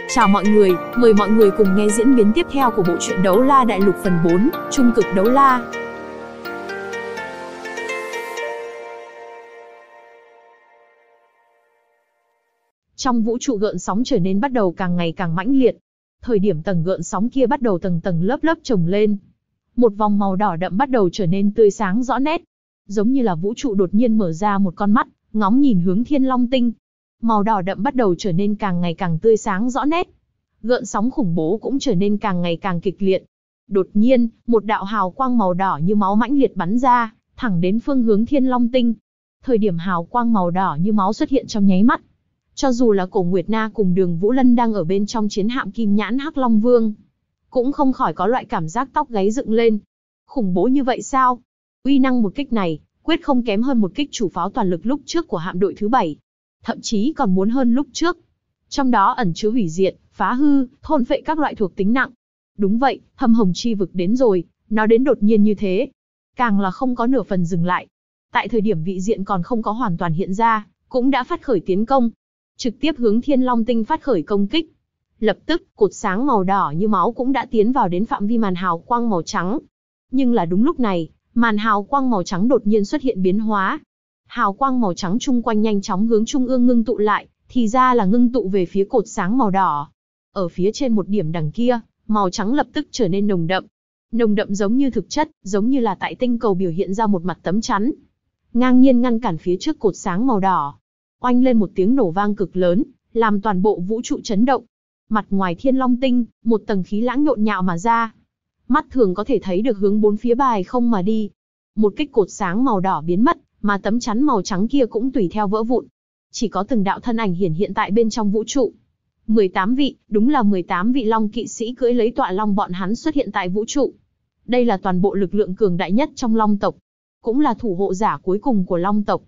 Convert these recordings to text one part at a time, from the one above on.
Chào mọi người, mời mọi người cùng nghe diễn biến tiếp theo của bộ truyện Đấu La Đại Lục phần 4, Trung cực đấu la. Trong vũ trụ gợn sóng trở nên bắt đầu càng ngày càng mãnh liệt. Thời điểm tầng gợn sóng kia bắt đầu tầng tầng lớp lớp chồng lên. Một vòng màu đỏ đậm bắt đầu trở nên tươi sáng rõ nét. Giống như là vũ trụ đột nhiên mở ra một con mắt, ngóng nhìn hướng Thiên Long Tinh. Màu đỏ đậm bắt đầu trở nên càng ngày càng tươi sáng rõ nét. Gợn sóng khủng bố cũng trở nên càng ngày càng kịch liệt. Đột nhiên, một đạo hào quang màu đỏ như máu mãnh liệt bắn ra, thẳng đến phương hướng Thiên Long Tinh. Thời điểm hào quang màu đỏ như máu xuất hiện trong nháy mắt, cho dù là Cổ Nguyệt Na cùng Đường Vũ Lân đang ở bên trong chiến hạm Kim Nhãn Hắc Long Vương, cũng không khỏi có loại cảm giác tóc gáy dựng lên. Khủng bố như vậy sao? Uy năng một kích này, quyết không kém hơn một kích chủ pháo toàn lực lúc trước của hạm đội thứ 7. Thậm chí còn muốn hơn lúc trước. Trong đó ẩn chứa hủy diệt, phá hư, thôn phệ các loại thuộc tính nặng. Đúng vậy, Thâm Hồng Chi Vực đến rồi, nó đến đột nhiên như thế. Càng là không có nửa phần dừng lại. Tại thời điểm vị diện còn không có hoàn toàn hiện ra, cũng đã phát khởi tiến công. Trực tiếp hướng Thiên Long Tinh phát khởi công kích. Lập tức, cột sáng màu đỏ như máu cũng đã tiến vào đến phạm vi màn hào quang màu trắng. Nhưng là đúng lúc này, màn hào quang màu trắng đột nhiên xuất hiện biến hóa. Hào quang màu trắng chung quanh nhanh chóng hướng trung ương ngưng tụ lại, thì ra là ngưng tụ về phía cột sáng màu đỏ. Ở phía trên một điểm đằng kia, màu trắng lập tức trở nên nồng đậm. Nồng đậm giống như thực chất, giống như là tại tinh cầu biểu hiện ra một mặt tấm chắn. Ngang nhiên ngăn cản phía trước cột sáng màu đỏ. Oanh lên một tiếng nổ vang cực lớn, làm toàn bộ vũ trụ chấn động. Mặt ngoài Thiên Long Tinh, một tầng khí lãng nhộn nhạo mà ra. Mắt thường có thể thấy được hướng bốn phía bài không mà đi. Một kích cột sáng màu đỏ biến mất, mà tấm chắn màu trắng kia cũng tùy theo vỡ vụn. Chỉ có từng đạo thân ảnh hiển hiện tại bên trong vũ trụ. 18 vị, đúng là 18 vị Long kỵ sĩ cưỡi lấy tọa long bọn hắn xuất hiện tại vũ trụ. Đây là toàn bộ lực lượng cường đại nhất trong Long tộc, cũng là thủ hộ giả cuối cùng của Long tộc.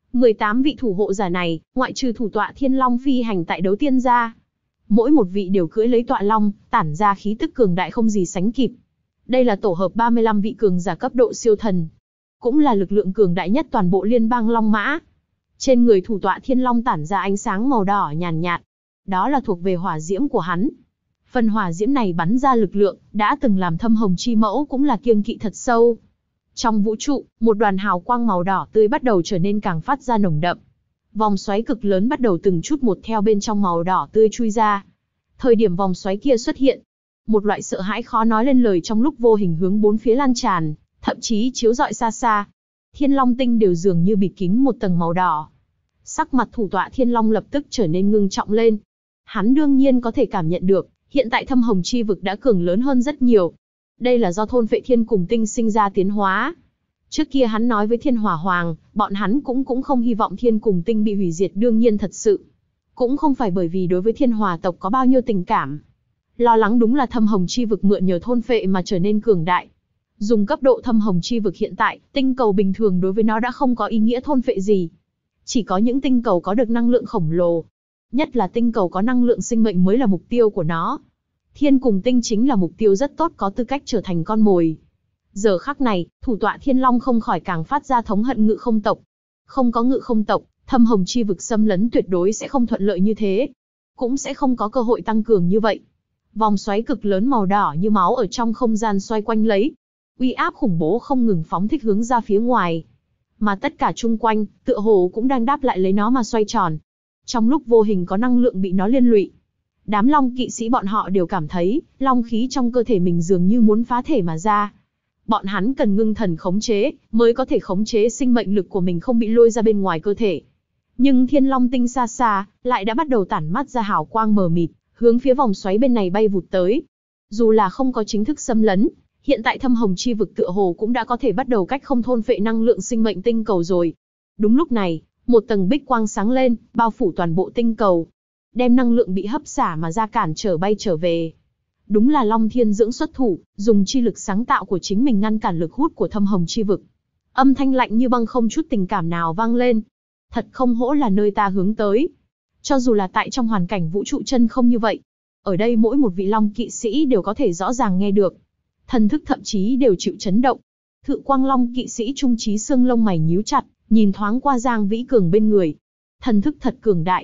18 vị thủ hộ giả này, ngoại trừ thủ tọa Thiên Long phi hành tại Đấu Tiên gia, mỗi một vị đều cưỡi lấy tọa long, tản ra khí tức cường đại không gì sánh kịp. Đây là tổ hợp 35 vị cường giả cấp độ siêu thần, cũng là lực lượng cường đại nhất toàn bộ liên bang Long Mã. Trên người thủ tọa Thiên Long tản ra ánh sáng màu đỏ nhàn nhạt, đó là thuộc về hỏa diễm của hắn. Phần hỏa diễm này bắn ra lực lượng, đã từng làm Thâm Hồng Chi Mẫu cũng là kiêng kỵ thật sâu. Trong vũ trụ, một đoàn hào quang màu đỏ tươi bắt đầu trở nên càng phát ra nồng đậm. Vòng xoáy cực lớn bắt đầu từng chút một theo bên trong màu đỏ tươi chui ra. Thời điểm vòng xoáy kia xuất hiện, một loại sợ hãi khó nói lên lời trong lúc vô hình hướng bốn phía lan tràn, thậm chí chiếu rọi xa xa. Thiên Long Tinh đều dường như bịt kín một tầng màu đỏ. Sắc mặt thủ tọa Thiên Long lập tức trở nên ngưng trọng lên. Hắn đương nhiên có thể cảm nhận được, hiện tại Thâm Hồng Chi Vực đã cường lớn hơn rất nhiều. Đây là do thôn phệ thiên cùng tinh sinh ra tiến hóa. Trước kia hắn nói với Thiên Hỏa Hoàng, bọn hắn cũng không hy vọng thiên cùng tinh bị hủy diệt, đương nhiên thật sự. Cũng không phải bởi vì đối với Thiên Hỏa tộc có bao nhiêu tình cảm. Lo lắng đúng là Thâm Hồng Chi Vực mượn nhờ thôn phệ mà trở nên cường đại. Dùng cấp độ Thâm Hồng Chi Vực hiện tại, tinh cầu bình thường đối với nó đã không có ý nghĩa thôn phệ gì. Chỉ có những tinh cầu có được năng lượng khổng lồ, nhất là tinh cầu có năng lượng sinh mệnh mới là mục tiêu của nó. Thiên cùng tinh chính là mục tiêu rất tốt, có tư cách trở thành con mồi. Giờ khắc này, thủ tọa Thiên Long không khỏi càng phát ra thống hận Ngự Không tộc. Không có Ngự Không tộc, Thâm Hồng Chi Vực xâm lấn tuyệt đối sẽ không thuận lợi như thế. Cũng sẽ không có cơ hội tăng cường như vậy. Vòng xoáy cực lớn màu đỏ như máu ở trong không gian xoay quanh lấy. Uy áp khủng bố không ngừng phóng thích hướng ra phía ngoài. Mà tất cả chung quanh, tựa hồ cũng đang đáp lại lấy nó mà xoay tròn. Trong lúc vô hình có năng lượng bị nó liên lụy. Đám Long kỵ sĩ bọn họ đều cảm thấy, long khí trong cơ thể mình dường như muốn phá thể mà ra. Bọn hắn cần ngưng thần khống chế, mới có thể khống chế sinh mệnh lực của mình không bị lôi ra bên ngoài cơ thể. Nhưng Thiên Long Tinh xa xa, lại đã bắt đầu tản mắt ra hào quang mờ mịt, hướng phía vòng xoáy bên này bay vụt tới. Dù là không có chính thức xâm lấn, hiện tại Thâm Hồng Chi Vực tựa hồ cũng đã có thể bắt đầu cách không thôn phệ năng lượng sinh mệnh tinh cầu rồi. Đúng lúc này, một tầng bích quang sáng lên, bao phủ toàn bộ tinh cầu, đem năng lượng bị hấp xả mà ra cản trở bay trở về. Đúng là Long Thiên Dưỡng xuất thủ, dùng chi lực sáng tạo của chính mình ngăn cản lực hút của Thâm Hồng Chi Vực. Âm thanh lạnh như băng không chút tình cảm nào vang lên. Thật không hổ là nơi ta hướng tới. Cho dù là tại trong hoàn cảnh vũ trụ chân không như vậy, ở đây mỗi một vị Long kỵ sĩ đều có thể rõ ràng nghe được. Thần thức thậm chí đều chịu chấn động. Thự Quang Long kỵ sĩ Trung Chí xương lông mày nhíu chặt, nhìn thoáng qua Giang Vĩ Cường bên người. Thần thức thật cường đại.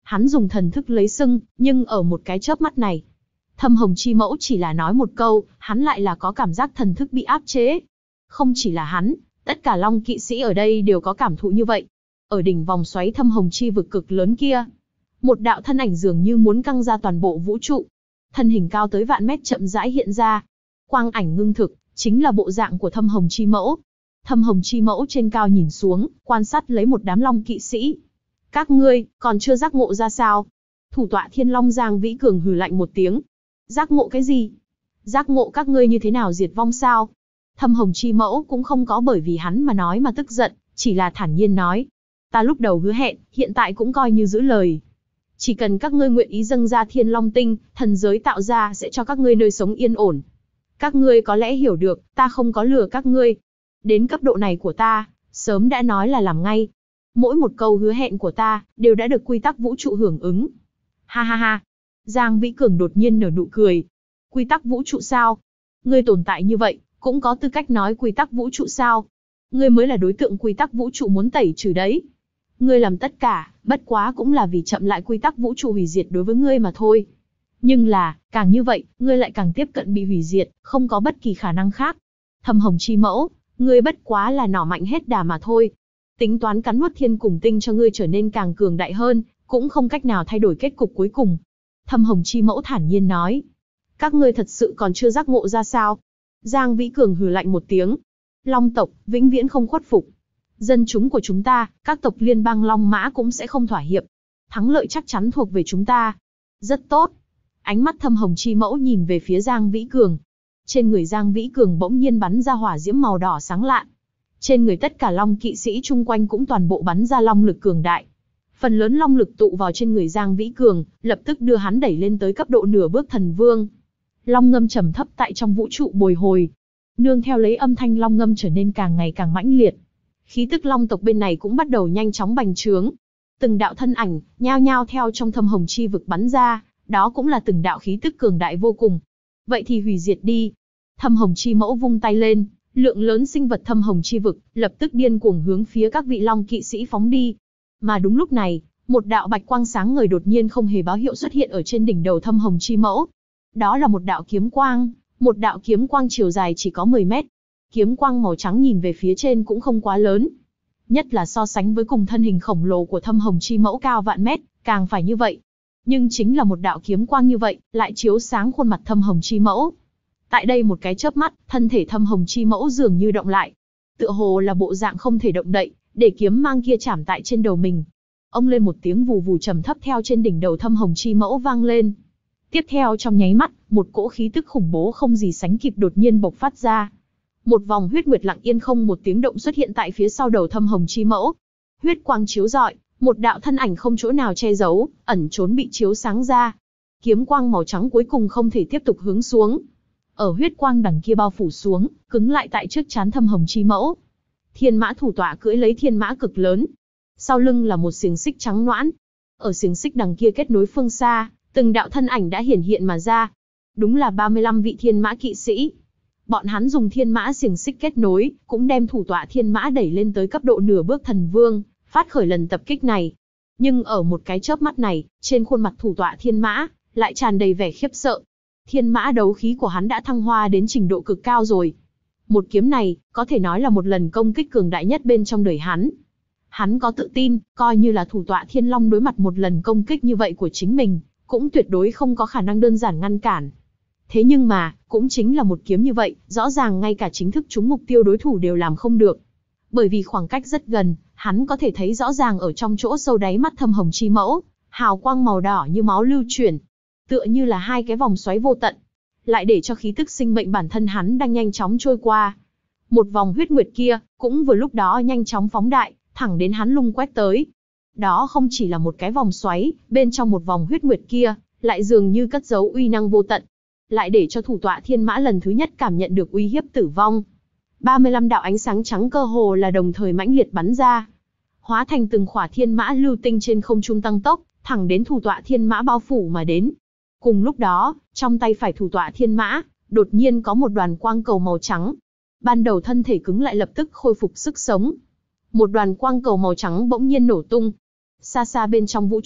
Hắn dùng thần thức lấy sưng, nhưng ở một cái chớp mắt này, Thâm Hồng Chi Mẫu chỉ là nói một câu, hắn lại là có cảm giác thần thức bị áp chế. Không chỉ là hắn, tất cả Long kỵ sĩ ở đây đều có cảm thụ như vậy. Ở đỉnh vòng xoáy Thâm Hồng Chi vực cực lớn kia, một đạo thân ảnh dường như muốn căng ra toàn bộ vũ trụ. Thân hình cao tới vạn mét chậm rãi hiện ra. Quang ảnh ngưng thực, chính là bộ dạng của Thâm Hồng Chi Mẫu. Thâm Hồng Chi Mẫu trên cao nhìn xuống, quan sát lấy một đám Long kỵ sĩ. Các ngươi, còn chưa giác ngộ ra sao? Thủ tọa Thiên Long Giang Vĩ Cường hừ lạnh một tiếng. Giác ngộ cái gì? Giác ngộ các ngươi như thế nào diệt vong sao? Thâm Hồng Chi Mẫu cũng không có bởi vì hắn mà nói mà tức giận, chỉ là thản nhiên nói. Ta lúc đầu hứa hẹn, hiện tại cũng coi như giữ lời. Chỉ cần các ngươi nguyện ý dâng ra Thiên Long Tinh, thần giới tạo ra sẽ cho các ngươi nơi sống yên ổn. Các ngươi có lẽ hiểu được, ta không có lừa các ngươi. Đến cấp độ này của ta, sớm đã nói là làm ngay. Mỗi một câu hứa hẹn của ta, đều đã được quy tắc vũ trụ hưởng ứng. Ha ha ha. Giang Vĩ Cường đột nhiên nở nụ cười. Quy tắc vũ trụ sao? Ngươi tồn tại như vậy, cũng có tư cách nói quy tắc vũ trụ sao? Ngươi mới là đối tượng quy tắc vũ trụ muốn tẩy trừ đấy. Ngươi làm tất cả, bất quá cũng là vì chậm lại quy tắc vũ trụ hủy diệt đối với ngươi mà thôi. Nhưng là, càng như vậy, ngươi lại càng tiếp cận bị hủy diệt, không có bất kỳ khả năng khác. Thâm Hồng Chi Mẫu, ngươi bất quá là nỏ mạnh hết đà mà thôi. Tính toán cắn nuốt thiên cùng tinh cho ngươi trở nên càng cường đại hơn, cũng không cách nào thay đổi kết cục cuối cùng. Thâm Hồng Chi Mẫu thản nhiên nói. Các ngươi thật sự còn chưa giác ngộ ra sao? Giang Vĩ Cường hừ lạnh một tiếng. Long tộc, vĩnh viễn không khuất phục. Dân chúng của chúng ta, các tộc liên bang Long Mã cũng sẽ không thỏa hiệp. Thắng lợi chắc chắn thuộc về chúng ta. Rất tốt. Ánh mắt Thâm Hồng Chi Mẫu nhìn về phía Giang Vĩ Cường. Trên người Giang Vĩ Cường bỗng nhiên bắn ra hỏa diễm màu đỏ sáng lạn. Trên người tất cả Long kỵ sĩ chung quanh cũng toàn bộ bắn ra long lực cường đại. Phần lớn long lực tụ vào trên người Giang Vĩ Cường, lập tức đưa hắn đẩy lên tới cấp độ nửa bước thần vương. Long ngâm trầm thấp tại trong vũ trụ bồi hồi. Nương theo lấy âm thanh long ngâm trở nên càng ngày càng mãnh liệt. Khí tức long tộc bên này cũng bắt đầu nhanh chóng bành trướng. Từng đạo thân ảnh, nhao nhao theo trong Thâm Hồng Chi vực bắn ra, đó cũng là từng đạo khí tức cường đại vô cùng. Vậy thì hủy diệt đi. Thâm Hồng Chi Mẫu vung tay lên, lượng lớn sinh vật Thâm Hồng Chi vực, lập tức điên cuồng hướng phía các vị long kỵ sĩ phóng đi. Mà đúng lúc này, một đạo bạch quang sáng ngời đột nhiên không hề báo hiệu xuất hiện ở trên đỉnh đầu Thâm Hồng Chi Mẫu. Đó là một đạo kiếm quang chiều dài chỉ có 10 mét. Kiếm quang màu trắng nhìn về phía trên cũng không quá lớn. Nhất là so sánh với cùng thân hình khổng lồ của Thâm Hồng Chi Mẫu cao vạn mét, càng phải như vậy. Nhưng chính là một đạo kiếm quang như vậy, lại chiếu sáng khuôn mặt Thâm Hồng Chi Mẫu. Tại đây một cái chớp mắt, thân thể Thâm Hồng Chi Mẫu dường như động lại. Tựa hồ là bộ dạng không thể động đậy, để kiếm mang kia chạm tại trên đầu mình. Ông lên một tiếng vù vù trầm thấp theo trên đỉnh đầu Thâm Hồng Chi Mẫu vang lên. Tiếp theo trong nháy mắt, một cỗ khí tức khủng bố không gì sánh kịp đột nhiên bộc phát ra. Một vòng huyết nguyệt lặng yên không một tiếng động xuất hiện tại phía sau đầu Thâm Hồng Chi Mẫu. Huyết quang chiếu rọi, một đạo thân ảnh không chỗ nào che giấu, ẩn trốn bị chiếu sáng ra. Kiếm quang màu trắng cuối cùng không thể tiếp tục hướng xuống. Ở huyết quang đằng kia bao phủ xuống, cứng lại tại trước trán Thâm Hồng Chi Mẫu. Thiên mã thủ tọa cưỡi lấy thiên mã cực lớn. Sau lưng là một xiềng xích trắng nõn. Ở xiềng xích đằng kia kết nối phương xa, từng đạo thân ảnh đã hiển hiện mà ra. Đúng là 35 vị thiên mã kỵ sĩ. Bọn hắn dùng thiên mã xiềng xích kết nối, cũng đem thủ tọa thiên mã đẩy lên tới cấp độ nửa bước thần vương, phát khởi lần tập kích này. Nhưng ở một cái chớp mắt này, trên khuôn mặt thủ tọa thiên mã, lại tràn đầy vẻ khiếp sợ. Thiên mã đấu khí của hắn đã thăng hoa đến trình độ cực cao rồi. Một kiếm này, có thể nói là một lần công kích cường đại nhất bên trong đời hắn. Hắn có tự tin, coi như là thủ tọa thiên long đối mặt một lần công kích như vậy của chính mình, cũng tuyệt đối không có khả năng đơn giản ngăn cản. Thế nhưng mà, cũng chính là một kiếm như vậy, rõ ràng ngay cả chính thức trúng mục tiêu đối thủ đều làm không được. Bởi vì khoảng cách rất gần, hắn có thể thấy rõ ràng ở trong chỗ sâu đáy mắt Thâm Hồng Chi Mẫu, hào quang màu đỏ như máu lưu chuyển, tựa như là hai cái vòng xoáy vô tận, lại để cho khí tức sinh mệnh bản thân hắn đang nhanh chóng trôi qua. Một vòng huyết nguyệt kia, cũng vừa lúc đó nhanh chóng phóng đại, thẳng đến hắn lung quét tới. Đó không chỉ là một cái vòng xoáy, bên trong một vòng huyết nguyệt kia, lại dường như cất giấu uy năng vô tận, lại để cho thủ tọa thiên mã lần thứ nhất cảm nhận được uy hiếp tử vong. 35 đạo ánh sáng trắng cơ hồ là đồng thời mãnh liệt bắn ra, hóa thành từng khỏa thiên mã lưu tinh trên không trung tăng tốc, thẳng đến thủ tọa thiên mã bao phủ mà đến. Cùng lúc đó, trong tay phải thủ tọa thiên mã, đột nhiên có một đoàn quang cầu màu trắng. Ban đầu thân thể cứng lại lập tức khôi phục sức sống. Một đoàn quang cầu màu trắng bỗng nhiên nổ tung. Xa xa bên trong vũ trụ,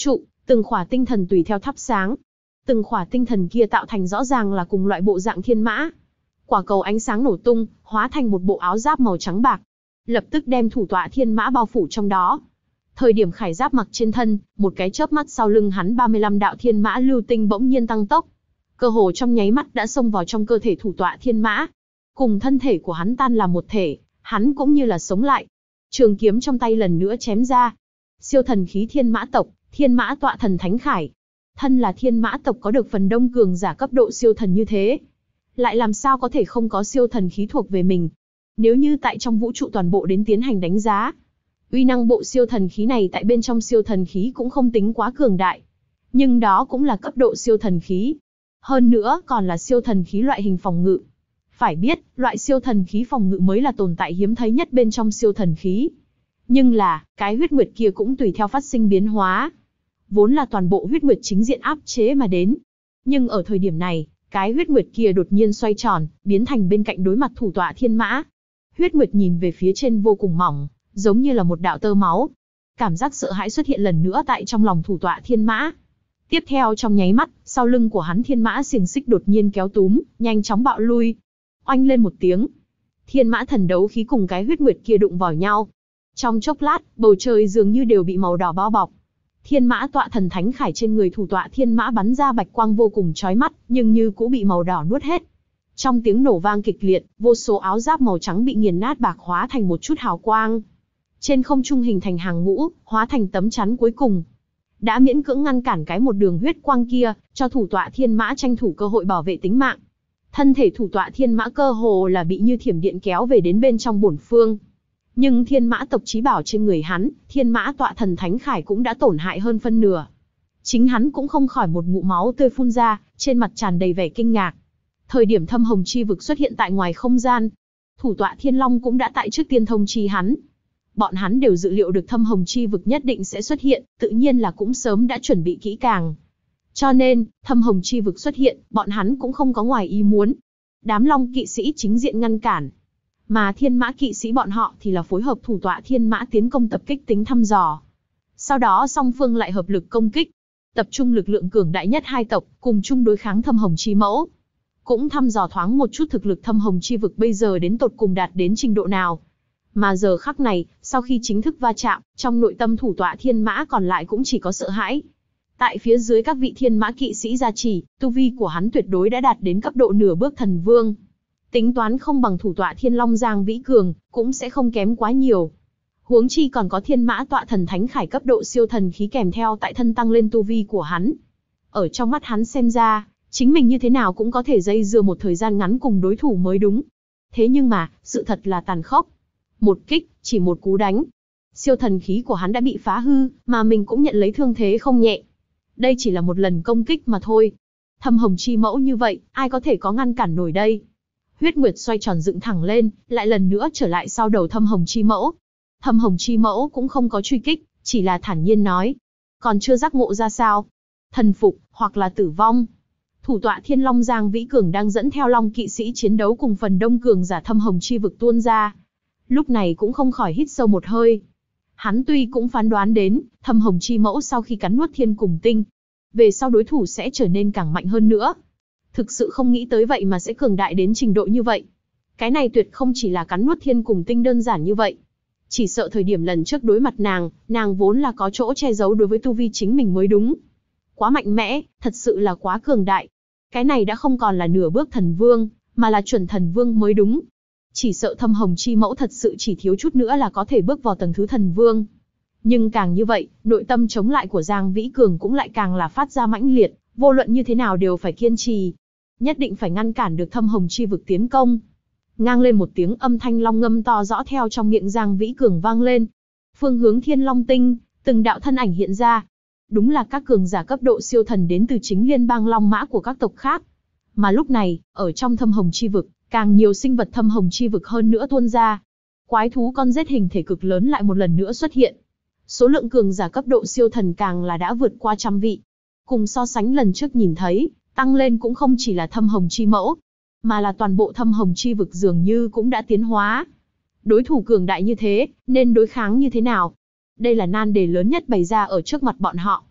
Từng khỏa tinh thần tùy theo thắp sáng. Từng khỏa tinh thần kia tạo thành rõ ràng là cùng loại bộ dạng thiên mã. Quả cầu ánh sáng nổ tung, hóa thành một bộ áo giáp màu trắng bạc. Lập tức đem thủ tọa thiên mã bao phủ trong đó. Thời điểm khải giáp mặc trên thân, một cái chớp mắt sau lưng hắn 35 đạo thiên mã lưu tinh bỗng nhiên tăng tốc. Cơ hồ trong nháy mắt đã xông vào trong cơ thể thủ tọa thiên mã. Cùng thân thể của hắn tan làm một thể, hắn cũng như là sống lại. Trường kiếm trong tay lần nữa chém ra. Siêu thần khí thiên mã tộc, thiên mã tọa thần thánh khải. Thân là thiên mã tộc có được phần đông cường giả cấp độ siêu thần như thế. Lại làm sao có thể không có siêu thần khí thuộc về mình. Nếu như tại trong vũ trụ toàn bộ đến tiến hành đánh giá, uy năng bộ siêu thần khí này tại bên trong siêu thần khí cũng không tính quá cường đại. Nhưng đó cũng là cấp độ siêu thần khí. Hơn nữa còn là siêu thần khí loại hình phòng ngự. Phải biết, loại siêu thần khí phòng ngự mới là tồn tại hiếm thấy nhất bên trong siêu thần khí. Nhưng là, cái huyết nguyệt kia cũng tùy theo phát sinh biến hóa. Vốn là toàn bộ huyết nguyệt chính diện áp chế mà đến. Nhưng ở thời điểm này, cái huyết nguyệt kia đột nhiên xoay tròn, biến thành bên cạnh đối mặt thủ tọa thiên mã. Huyết nguyệt nhìn về phía trên vô cùng mỏng, giống như là một đạo tơ máu. Cảm giác sợ hãi xuất hiện lần nữa tại trong lòng thủ tọa thiên mã. Tiếp theo trong nháy mắt, sau lưng của hắn thiên mã xiềng xích đột nhiên kéo túm, nhanh chóng bạo lui. Oanh lên một tiếng. Thiên mã thần đấu khí cùng cái huyết nguyệt kia đụng vào nhau. Trong chốc lát, bầu trời dường như đều bị màu đỏ bao bọc. Thiên mã tọa thần thánh khải trên người thủ tọa thiên mã bắn ra bạch quang vô cùng chói mắt, nhưng như cũng bị màu đỏ nuốt hết. Trong tiếng nổ vang kịch liệt, vô số áo giáp màu trắng bị nghiền nát bạc hóa thành một chút hào quang. Trên không trung hình thành hàng ngũ, hóa thành tấm chắn cuối cùng. Đã miễn cưỡng ngăn cản cái một đường huyết quang kia, cho thủ tọa thiên mã tranh thủ cơ hội bảo vệ tính mạng. Thân thể thủ tọa thiên mã cơ hồ là bị như thiểm điện kéo về đến bên trong bổn phương. Nhưng thiên mã tộc chí bảo trên người hắn, thiên mã tọa thần thánh khải cũng đã tổn hại hơn phân nửa. Chính hắn cũng không khỏi một ngụm máu tươi phun ra, trên mặt tràn đầy vẻ kinh ngạc. Thời điểm thâm hồng chi vực xuất hiện tại ngoài không gian, thủ tọa thiên long cũng đã tại trước tiên thông chi hắn. Bọn hắn đều dự liệu được thâm hồng chi vực nhất định sẽ xuất hiện, tự nhiên là cũng sớm đã chuẩn bị kỹ càng. Cho nên, thâm hồng chi vực xuất hiện, bọn hắn cũng không có ngoài ý muốn. Đám long kỵ sĩ chính diện ngăn cản. Mà thiên mã kỵ sĩ bọn họ thì là phối hợp thủ tọa thiên mã tiến công tập kích tính thăm dò. Sau đó song phương lại hợp lực công kích. Tập trung lực lượng cường đại nhất hai tộc, cùng chung đối kháng thâm hồng chi mẫu. Cũng thăm dò thoáng một chút thực lực thâm hồng chi vực bây giờ đến tột cùng đạt đến trình độ nào. Mà giờ khắc này, sau khi chính thức va chạm, trong nội tâm thủ tọa thiên mã còn lại cũng chỉ có sợ hãi. Tại phía dưới các vị thiên mã kỵ sĩ gia trì, tu vi của hắn tuyệt đối đã đạt đến cấp độ nửa bước thần vương. Tính toán không bằng thủ tọa thiên long Giang Vĩ Cường, cũng sẽ không kém quá nhiều. Huống chi còn có thiên mã tọa thần thánh khải cấp độ siêu thần khí kèm theo tại thân tăng lên tu vi của hắn. Ở trong mắt hắn xem ra, chính mình như thế nào cũng có thể dây dưa một thời gian ngắn cùng đối thủ mới đúng. Thế nhưng mà, sự thật là tàn khốc. Một kích, chỉ một cú đánh. Siêu thần khí của hắn đã bị phá hư, mà mình cũng nhận lấy thương thế không nhẹ. Đây chỉ là một lần công kích mà thôi. Thâm hồng chi mẫu như vậy, ai có thể có ngăn cản nổi đây? Huyết Nguyệt xoay tròn dựng thẳng lên, lại lần nữa trở lại sau đầu thâm hồng chi mẫu. Thâm hồng chi mẫu cũng không có truy kích, chỉ là thản nhiên nói. Còn chưa giác ngộ ra sao? Thần phục, hoặc là tử vong. Thủ tọa thiên long Giang Vĩ Cường đang dẫn theo long kỵ sĩ chiến đấu cùng phần đông cường giả thâm hồng chi vực tuôn ra. Lúc này cũng không khỏi hít sâu một hơi. Hắn tuy cũng phán đoán đến, thâm hồng chi mẫu sau khi cắn nuốt thiên cùng tinh, về sau đối thủ sẽ trở nên càng mạnh hơn nữa. Thực sự không nghĩ tới vậy mà sẽ cường đại đến trình độ như vậy. Cái này tuyệt không chỉ là cắn nuốt thiên cùng tinh đơn giản như vậy. Chỉ sợ thời điểm lần trước đối mặt nàng vốn là có chỗ che giấu đối với tu vi chính mình mới đúng. Quá mạnh mẽ, thật sự là quá cường đại. Cái này đã không còn là nửa bước thần vương, mà là chuẩn thần vương mới đúng. Chỉ sợ thâm hồng chi mẫu thật sự chỉ thiếu chút nữa là có thể bước vào tầng thứ thần vương. Nhưng càng như vậy, nội tâm chống lại của Giang Vĩ Cường cũng lại càng là phát ra mãnh liệt, vô luận như thế nào đều phải kiên trì. Nhất định phải ngăn cản được thâm hồng chi vực tiến công. Ngang lên một tiếng âm thanh long ngâm to rõ theo trong miệng Giang Vĩ Cường vang lên. Phương hướng Thiên Long Tinh, từng đạo thân ảnh hiện ra. Đúng là các cường giả cấp độ siêu thần đến từ chính liên bang long mã của các tộc khác. Mà lúc này, ở trong thâm hồng chi vực, càng nhiều sinh vật thâm hồng chi vực hơn nữa tuôn ra. Quái thú con rết hình thể cực lớn lại một lần nữa xuất hiện. Số lượng cường giả cấp độ siêu thần càng là đã vượt qua 100 vị. Cùng so sánh lần trước nhìn thấy, tăng lên cũng không chỉ là thâm hồng chi mẫu, mà là toàn bộ thâm hồng chi vực dường như cũng đã tiến hóa. Đối thủ cường đại như thế, nên đối kháng như thế nào? Đây là nan đề lớn nhất bày ra ở trước mặt bọn họ.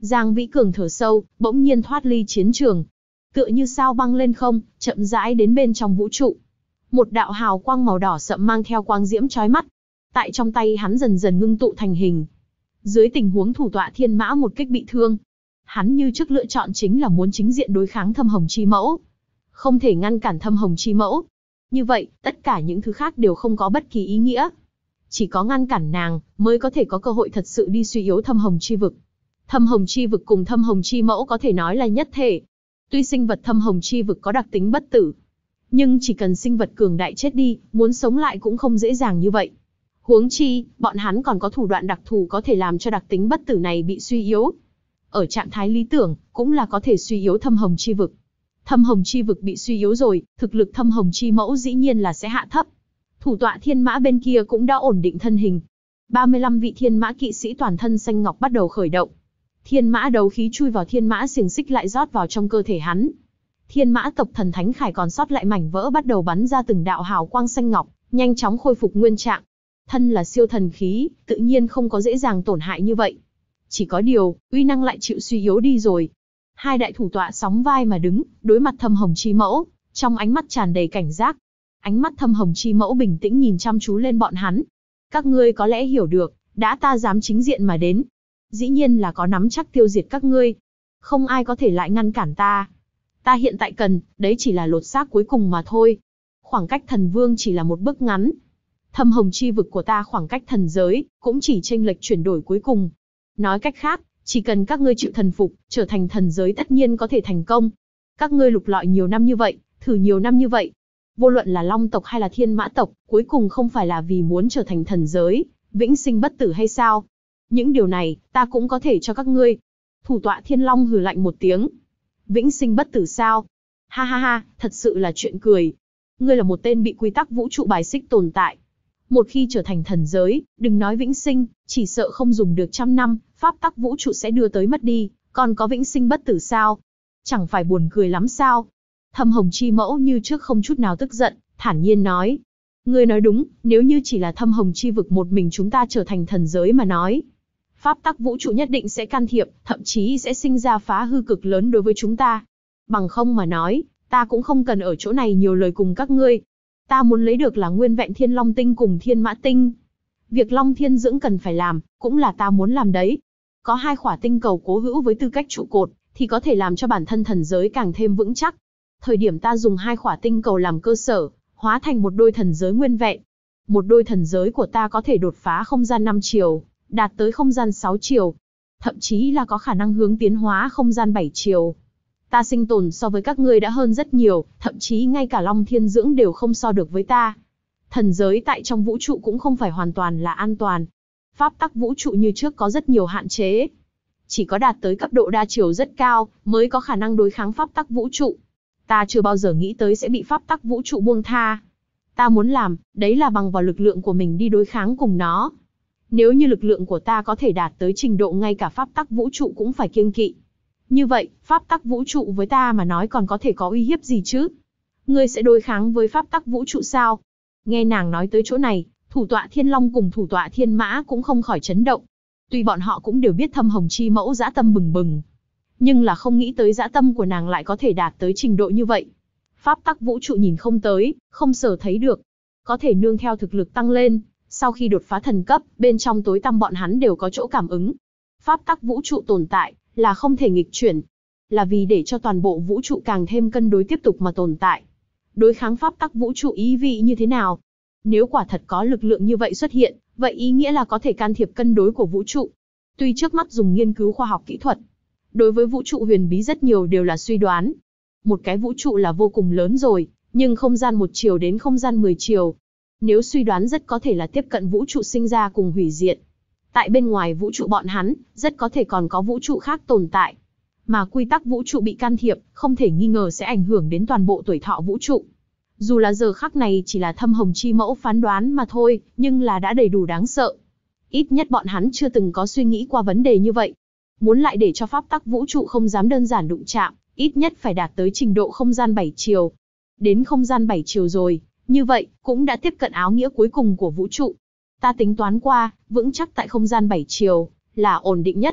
Giang Vĩ Cường thở sâu, bỗng nhiên thoát ly chiến trường. Tựa như sao băng lên không, chậm rãi đến bên trong vũ trụ. Một đạo hào quang màu đỏ sậm mang theo quang diễm chói mắt. Tại trong tay hắn dần dần ngưng tụ thành hình. Dưới tình huống thủ tọa thiên mã một kích bị thương, hắn như trước lựa chọn chính là muốn chính diện đối kháng Thâm Hồng Chi Mẫu. Không thể ngăn cản Thâm Hồng Chi Mẫu. Như vậy, tất cả những thứ khác đều không có bất kỳ ý nghĩa. Chỉ có ngăn cản nàng, mới có thể có cơ hội thật sự đi suy yếu Thâm Hồng Chi Vực. Thâm Hồng Chi Vực cùng Thâm Hồng Chi Mẫu có thể nói là nhất thể. Tuy sinh vật Thâm Hồng Chi Vực có đặc tính bất tử, nhưng chỉ cần sinh vật cường đại chết đi, muốn sống lại cũng không dễ dàng như vậy. Huống chi, bọn hắn còn có thủ đoạn đặc thù có thể làm cho đặc tính bất tử này bị suy yếu. Ở trạng thái lý tưởng, cũng là có thể suy yếu Thâm Hồng Chi Vực. Thâm Hồng Chi Vực bị suy yếu rồi, thực lực Thâm Hồng Chi Mẫu dĩ nhiên là sẽ hạ thấp. Thủ tọa thiên mã bên kia cũng đã ổn định thân hình. 35 vị thiên mã kỵ sĩ toàn thân xanh ngọc bắt đầu khởi động. Thiên mã đấu khí chui vào thiên mã xiềng xích lại rót vào trong cơ thể hắn. Thiên mã tộc thần thánh khải còn sót lại mảnh vỡ bắt đầu bắn ra từng đạo hào quang xanh ngọc, nhanh chóng khôi phục nguyên trạng. Thân là siêu thần khí, tự nhiên không có dễ dàng tổn hại như vậy. Chỉ có điều, uy năng lại chịu suy yếu đi rồi. Hai đại thủ tọa sóng vai mà đứng, đối mặt Thâm Hồng Chi Mẫu, trong ánh mắt tràn đầy cảnh giác. Ánh mắt Thâm Hồng Chi Mẫu bình tĩnh nhìn chăm chú lên bọn hắn. Các ngươi có lẽ hiểu được, đã ta dám chính diện mà đến, dĩ nhiên là có nắm chắc tiêu diệt các ngươi. Không ai có thể lại ngăn cản ta. Ta hiện tại cần, đấy chỉ là lột xác cuối cùng mà thôi. Khoảng cách thần vương chỉ là một bước ngắn. Thâm Hồng Chi Vực của ta khoảng cách thần giới, cũng chỉ chênh lệch chuyển đổi cuối cùng. Nói cách khác, chỉ cần các ngươi chịu thần phục, trở thành thần giới tất nhiên có thể thành công. Các ngươi lục lọi nhiều năm như vậy, thử nhiều năm như vậy. Vô luận là Long tộc hay là Thiên Mã tộc, cuối cùng không phải là vì muốn trở thành thần giới, vĩnh sinh bất tử hay sao? Những điều này, ta cũng có thể cho các ngươi. Thủ tọa Thiên Long hừ lạnh một tiếng. Vĩnh sinh bất tử sao? Ha ha ha, thật sự là chuyện cười. Ngươi là một tên bị quy tắc vũ trụ bài xích tồn tại. Một khi trở thành thần giới, đừng nói vĩnh sinh, chỉ sợ không dùng được 100 năm, pháp tắc vũ trụ sẽ đưa tới mất đi, còn có vĩnh sinh bất tử sao? Chẳng phải buồn cười lắm sao? Thâm Hồng Chi Mẫu như trước không chút nào tức giận, thản nhiên nói. Ngươi nói đúng, nếu như chỉ là Thâm Hồng Chi Vực một mình chúng ta trở thành thần giới mà nói, pháp tắc vũ trụ nhất định sẽ can thiệp, thậm chí sẽ sinh ra phá hư cực lớn đối với chúng ta. Bằng không mà nói, ta cũng không cần ở chỗ này nhiều lời cùng các ngươi. Ta muốn lấy được là nguyên vẹn Thiên Long Tinh cùng Thiên Mã Tinh. Việc Long Thiên Dưỡng cần phải làm, cũng là ta muốn làm đấy. Có 2 khỏa tinh cầu cố hữu với tư cách trụ cột, thì có thể làm cho bản thân thần giới càng thêm vững chắc. Thời điểm ta dùng 2 khỏa tinh cầu làm cơ sở, hóa thành một đôi thần giới nguyên vẹn. Một đôi thần giới của ta có thể đột phá không gian 5 chiều, đạt tới không gian 6 chiều. Thậm chí là có khả năng hướng tiến hóa không gian 7 chiều. Ta sinh tồn so với các ngươi đã hơn rất nhiều, thậm chí ngay cả Long Thiên Dưỡng đều không so được với ta. Thần giới tại trong vũ trụ cũng không phải hoàn toàn là an toàn. Pháp tắc vũ trụ như trước có rất nhiều hạn chế. Chỉ có đạt tới cấp độ đa chiều rất cao, mới có khả năng đối kháng pháp tắc vũ trụ. Ta chưa bao giờ nghĩ tới sẽ bị pháp tắc vũ trụ buông tha. Ta muốn làm, đấy là bằng vào lực lượng của mình đi đối kháng cùng nó. Nếu như lực lượng của ta có thể đạt tới trình độ ngay cả pháp tắc vũ trụ cũng phải kiêng kỵ. Như vậy, pháp tắc vũ trụ với ta mà nói còn có thể có uy hiếp gì chứ? Ngươi sẽ đối kháng với pháp tắc vũ trụ sao? Nghe nàng nói tới chỗ này, thủ tọa Thiên Long cùng thủ tọa Thiên Mã cũng không khỏi chấn động. Tuy bọn họ cũng đều biết Thâm Hồng Chi Mẫu dã tâm bừng bừng, nhưng là không nghĩ tới dã tâm của nàng lại có thể đạt tới trình độ như vậy. Pháp tắc vũ trụ nhìn không tới, không sở thấy được. Có thể nương theo thực lực tăng lên, sau khi đột phá thần cấp, bên trong tối tăm bọn hắn đều có chỗ cảm ứng. Pháp tắc vũ trụ tồn tại, là không thể nghịch chuyển. Là vì để cho toàn bộ vũ trụ càng thêm cân đối tiếp tục mà tồn tại. Đối kháng pháp tắc vũ trụ ý vị như thế nào? Nếu quả thật có lực lượng như vậy xuất hiện, vậy ý nghĩa là có thể can thiệp cân đối của vũ trụ. Tuy trước mắt dùng nghiên cứu khoa học kỹ thuật, đối với vũ trụ huyền bí rất nhiều đều là suy đoán. Một cái vũ trụ là vô cùng lớn rồi, nhưng không gian 1 chiều đến không gian 10 chiều. Nếu suy đoán rất có thể là tiếp cận vũ trụ sinh ra cùng hủy diệt. Tại bên ngoài vũ trụ bọn hắn, rất có thể còn có vũ trụ khác tồn tại. Mà quy tắc vũ trụ bị can thiệp, không thể nghi ngờ sẽ ảnh hưởng đến toàn bộ tuổi thọ vũ trụ. Dù là giờ khắc này chỉ là Thâm Hồng Chi Mẫu phán đoán mà thôi, nhưng là đã đầy đủ đáng sợ. Ít nhất bọn hắn chưa từng có suy nghĩ qua vấn đề như vậy. Muốn lại để cho pháp tắc vũ trụ không dám đơn giản đụng chạm, ít nhất phải đạt tới trình độ không gian 7 chiều. Đến không gian 7 chiều rồi, như vậy, cũng đã tiếp cận áo nghĩa cuối cùng của vũ trụ. Ta tính toán qua, vững chắc tại không gian 7 chiều, là ổn định nhất.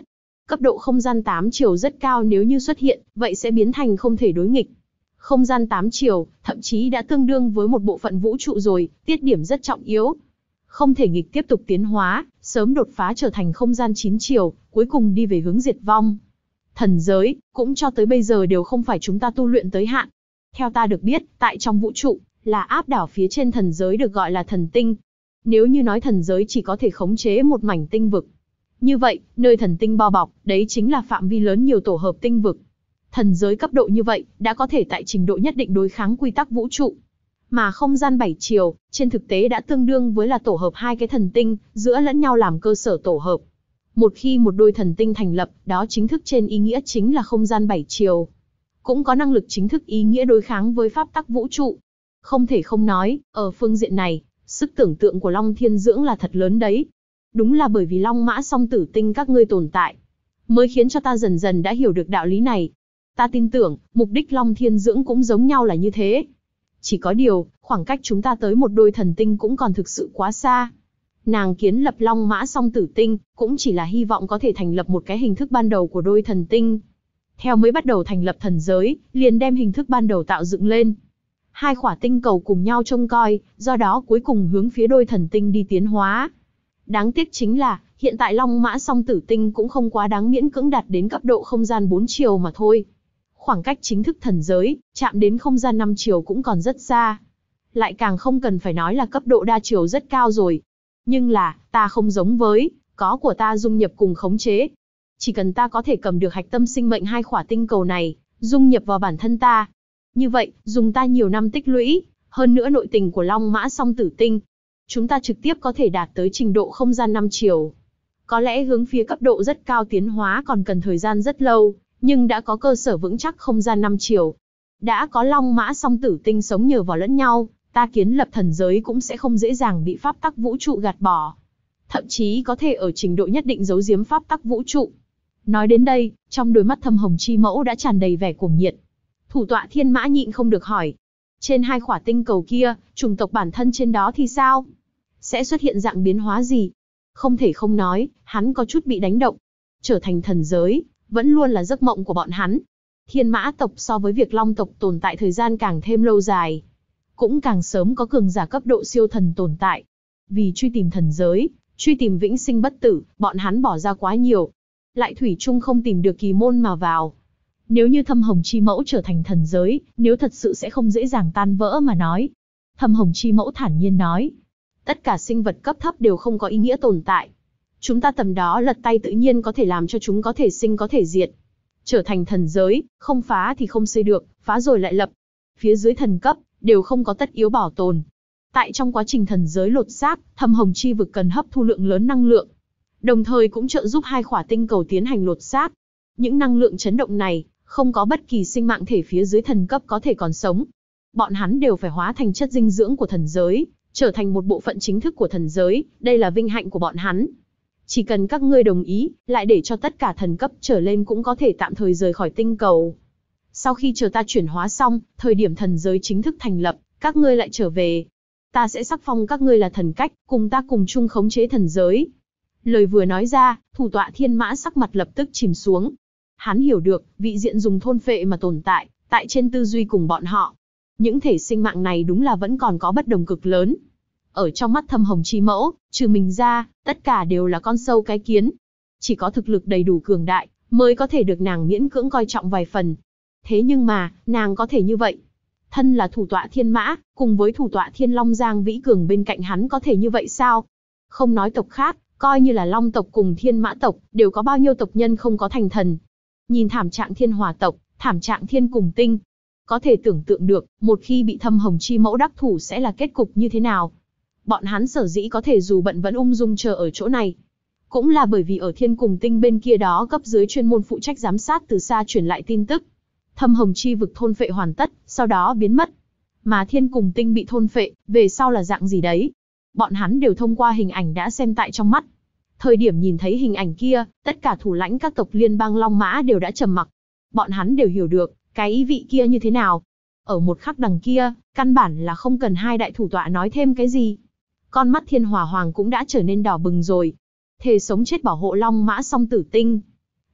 Cấp độ không gian 8 chiều rất cao, nếu như xuất hiện, vậy sẽ biến thành không thể đối nghịch. Không gian 8 chiều, thậm chí đã tương đương với một bộ phận vũ trụ rồi, tiết điểm rất trọng yếu. Không thể nghịch tiếp tục tiến hóa, sớm đột phá trở thành không gian 9 chiều, cuối cùng đi về hướng diệt vong. Thần giới, cũng cho tới bây giờ đều không phải chúng ta tu luyện tới hạn. Theo ta được biết, tại trong vũ trụ, là áp đảo phía trên thần giới được gọi là thần tinh. Nếu như nói thần giới chỉ có thể khống chế một mảnh tinh vực, như vậy, nơi thần tinh bao bọc, đấy chính là phạm vi lớn nhiều tổ hợp tinh vực. Thần giới cấp độ như vậy, đã có thể tại trình độ nhất định đối kháng quy tắc vũ trụ. Mà không gian 7 chiều, trên thực tế đã tương đương với là tổ hợp hai cái thần tinh, giữa lẫn nhau làm cơ sở tổ hợp. Một khi một đôi thần tinh thành lập, đó chính thức trên ý nghĩa chính là không gian 7 chiều. Cũng có năng lực chính thức ý nghĩa đối kháng với pháp tắc vũ trụ. Không thể không nói, ở phương diện này, sức tưởng tượng của Long Thiên Dưỡng là thật lớn đấy. Đúng là bởi vì Long Mã Song Tử Tinh các ngươi tồn tại, mới khiến cho ta dần dần đã hiểu được đạo lý này. Ta tin tưởng, mục đích Long Thiên Dưỡng cũng giống nhau là như thế. Chỉ có điều, khoảng cách chúng ta tới một đôi thần tinh cũng còn thực sự quá xa. Nàng kiến lập Long Mã Song Tử Tinh, cũng chỉ là hy vọng có thể thành lập một cái hình thức ban đầu của đôi thần tinh. Theo mới bắt đầu thành lập thần giới, liền đem hình thức ban đầu tạo dựng lên. Hai khỏa tinh cầu cùng nhau trông coi, do đó cuối cùng hướng phía đôi thần tinh đi tiến hóa. Đáng tiếc chính là, hiện tại Long Mã Song Tử Tinh cũng không quá đáng miễn cưỡng đạt đến cấp độ không gian 4 chiều mà thôi. Khoảng cách chính thức thần giới, chạm đến không gian 5 chiều cũng còn rất xa. Lại càng không cần phải nói là cấp độ đa chiều rất cao rồi. Nhưng là, ta không giống với, có của ta dung nhập cùng khống chế. Chỉ cần ta có thể cầm được hạch tâm sinh mệnh hai khỏa tinh cầu này, dung nhập vào bản thân ta. Như vậy, dùng ta nhiều năm tích lũy, hơn nữa nội tình của Long Mã Song Tử Tinh, chúng ta trực tiếp có thể đạt tới trình độ không gian 5 chiều. Có lẽ hướng phía cấp độ rất cao tiến hóa còn cần thời gian rất lâu, nhưng đã có cơ sở vững chắc không gian 5 chiều. Đã có Long Mã Song Tử Tinh sống nhờ vào lẫn nhau, ta kiến lập thần giới cũng sẽ không dễ dàng bị pháp tắc vũ trụ gạt bỏ. Thậm chí có thể ở trình độ nhất định giấu giếm pháp tắc vũ trụ. Nói đến đây, trong đôi mắt Thâm Hồng Chi Mẫu đã tràn đầy vẻ cuồng nhiệt. Thủ tọa Thiên Mã nhịn không được hỏi. Trên hai khỏa tinh cầu kia, chủng tộc bản thân trên đó thì sao? Sẽ xuất hiện dạng biến hóa gì? Không thể không nói, hắn có chút bị đánh động. Trở thành thần giới, vẫn luôn là giấc mộng của bọn hắn. Thiên Mã tộc so với việc Long tộc tồn tại thời gian càng thêm lâu dài, cũng càng sớm có cường giả cấp độ siêu thần tồn tại. Vì truy tìm thần giới, truy tìm vĩnh sinh bất tử, bọn hắn bỏ ra quá nhiều. Lại thủy chung không tìm được kỳ môn mà vào. Nếu như Thâm Hồng Chi Mẫu trở thành thần giới, nếu thật sự sẽ không dễ dàng tan vỡ mà nói. Thâm Hồng Chi Mẫu thản nhiên nói. Tất cả sinh vật cấp thấp đều không có ý nghĩa tồn tại. Chúng ta tầm đó lật tay tự nhiên có thể làm cho chúng có thể sinh có thể diệt. Trở thành thần giới, không phá thì không xây được, phá rồi lại lập. Phía dưới thần cấp, đều không có tất yếu bảo tồn. Tại trong quá trình thần giới lột xác, Thâm Hồng Chi vực cần hấp thu lượng lớn năng lượng. Đồng thời cũng trợ giúp hai khỏa tinh cầu tiến hành lột xác. Những năng lượng chấn động này, không có bất kỳ sinh mạng thể phía dưới thần cấp có thể còn sống. Bọn hắn đều phải hóa thành chất dinh dưỡng của thần giới, trở thành một bộ phận chính thức của thần giới, đây là vinh hạnh của bọn hắn. Chỉ cần các ngươi đồng ý, lại để cho tất cả thần cấp trở lên cũng có thể tạm thời rời khỏi tinh cầu. Sau khi chờ ta chuyển hóa xong, thời điểm thần giới chính thức thành lập, các ngươi lại trở về. Ta sẽ sắc phong các ngươi là thần cách, cùng ta cùng chung khống chế thần giới. Lời vừa nói ra, thủ tọa Thiên Mã sắc mặt lập tức chìm xuống. Hắn hiểu được, vị diện dùng thôn phệ mà tồn tại, tại trên tư duy cùng bọn họ. Những thể sinh mạng này đúng là vẫn còn có bất đồng cực lớn. Ở trong mắt Thâm Hồng Chi Mẫu, trừ mình ra, tất cả đều là con sâu cái kiến. Chỉ có thực lực đầy đủ cường đại, mới có thể được nàng miễn cưỡng coi trọng vài phần. Thế nhưng mà, nàng có thể như vậy. Thân là thủ tọa Thiên Mã, cùng với thủ tọa Thiên Long Giang Vĩ Cường bên cạnh hắn có thể như vậy sao? Không nói tộc khác, coi như là Long tộc cùng Thiên Mã tộc, đều có bao nhiêu tộc nhân không có thành thần. Nhìn thảm trạng Thiên Hỏa tộc, thảm trạng Thiên Cùng Tinh. Có thể tưởng tượng được, một khi bị Thâm Hồng Chi Mẫu đắc thủ sẽ là kết cục như thế nào. Bọn hắn sở dĩ có thể dù bận vẫn ung dung chờ ở chỗ này. Cũng là bởi vì ở Thiên Cùng Tinh bên kia đó cấp dưới chuyên môn phụ trách giám sát từ xa truyền lại tin tức. Thâm Hồng Chi vực thôn phệ hoàn tất, sau đó biến mất. Mà Thiên Cùng Tinh bị thôn phệ, về sau là dạng gì đấy? Bọn hắn đều thông qua hình ảnh đã xem tại trong mắt. Thời điểm nhìn thấy hình ảnh kia, tất cả thủ lãnh các tộc liên bang Long Mã đều đã trầm mặc. Bọn hắn đều hiểu được, cái ý vị kia như thế nào. Ở một khắc đằng kia, căn bản là không cần hai đại thủ tọa nói thêm cái gì. Con mắt Thiên Hỏa Hoàng cũng đã trở nên đỏ bừng rồi. Thề sống chết bảo hộ Long Mã Song Tử Tinh.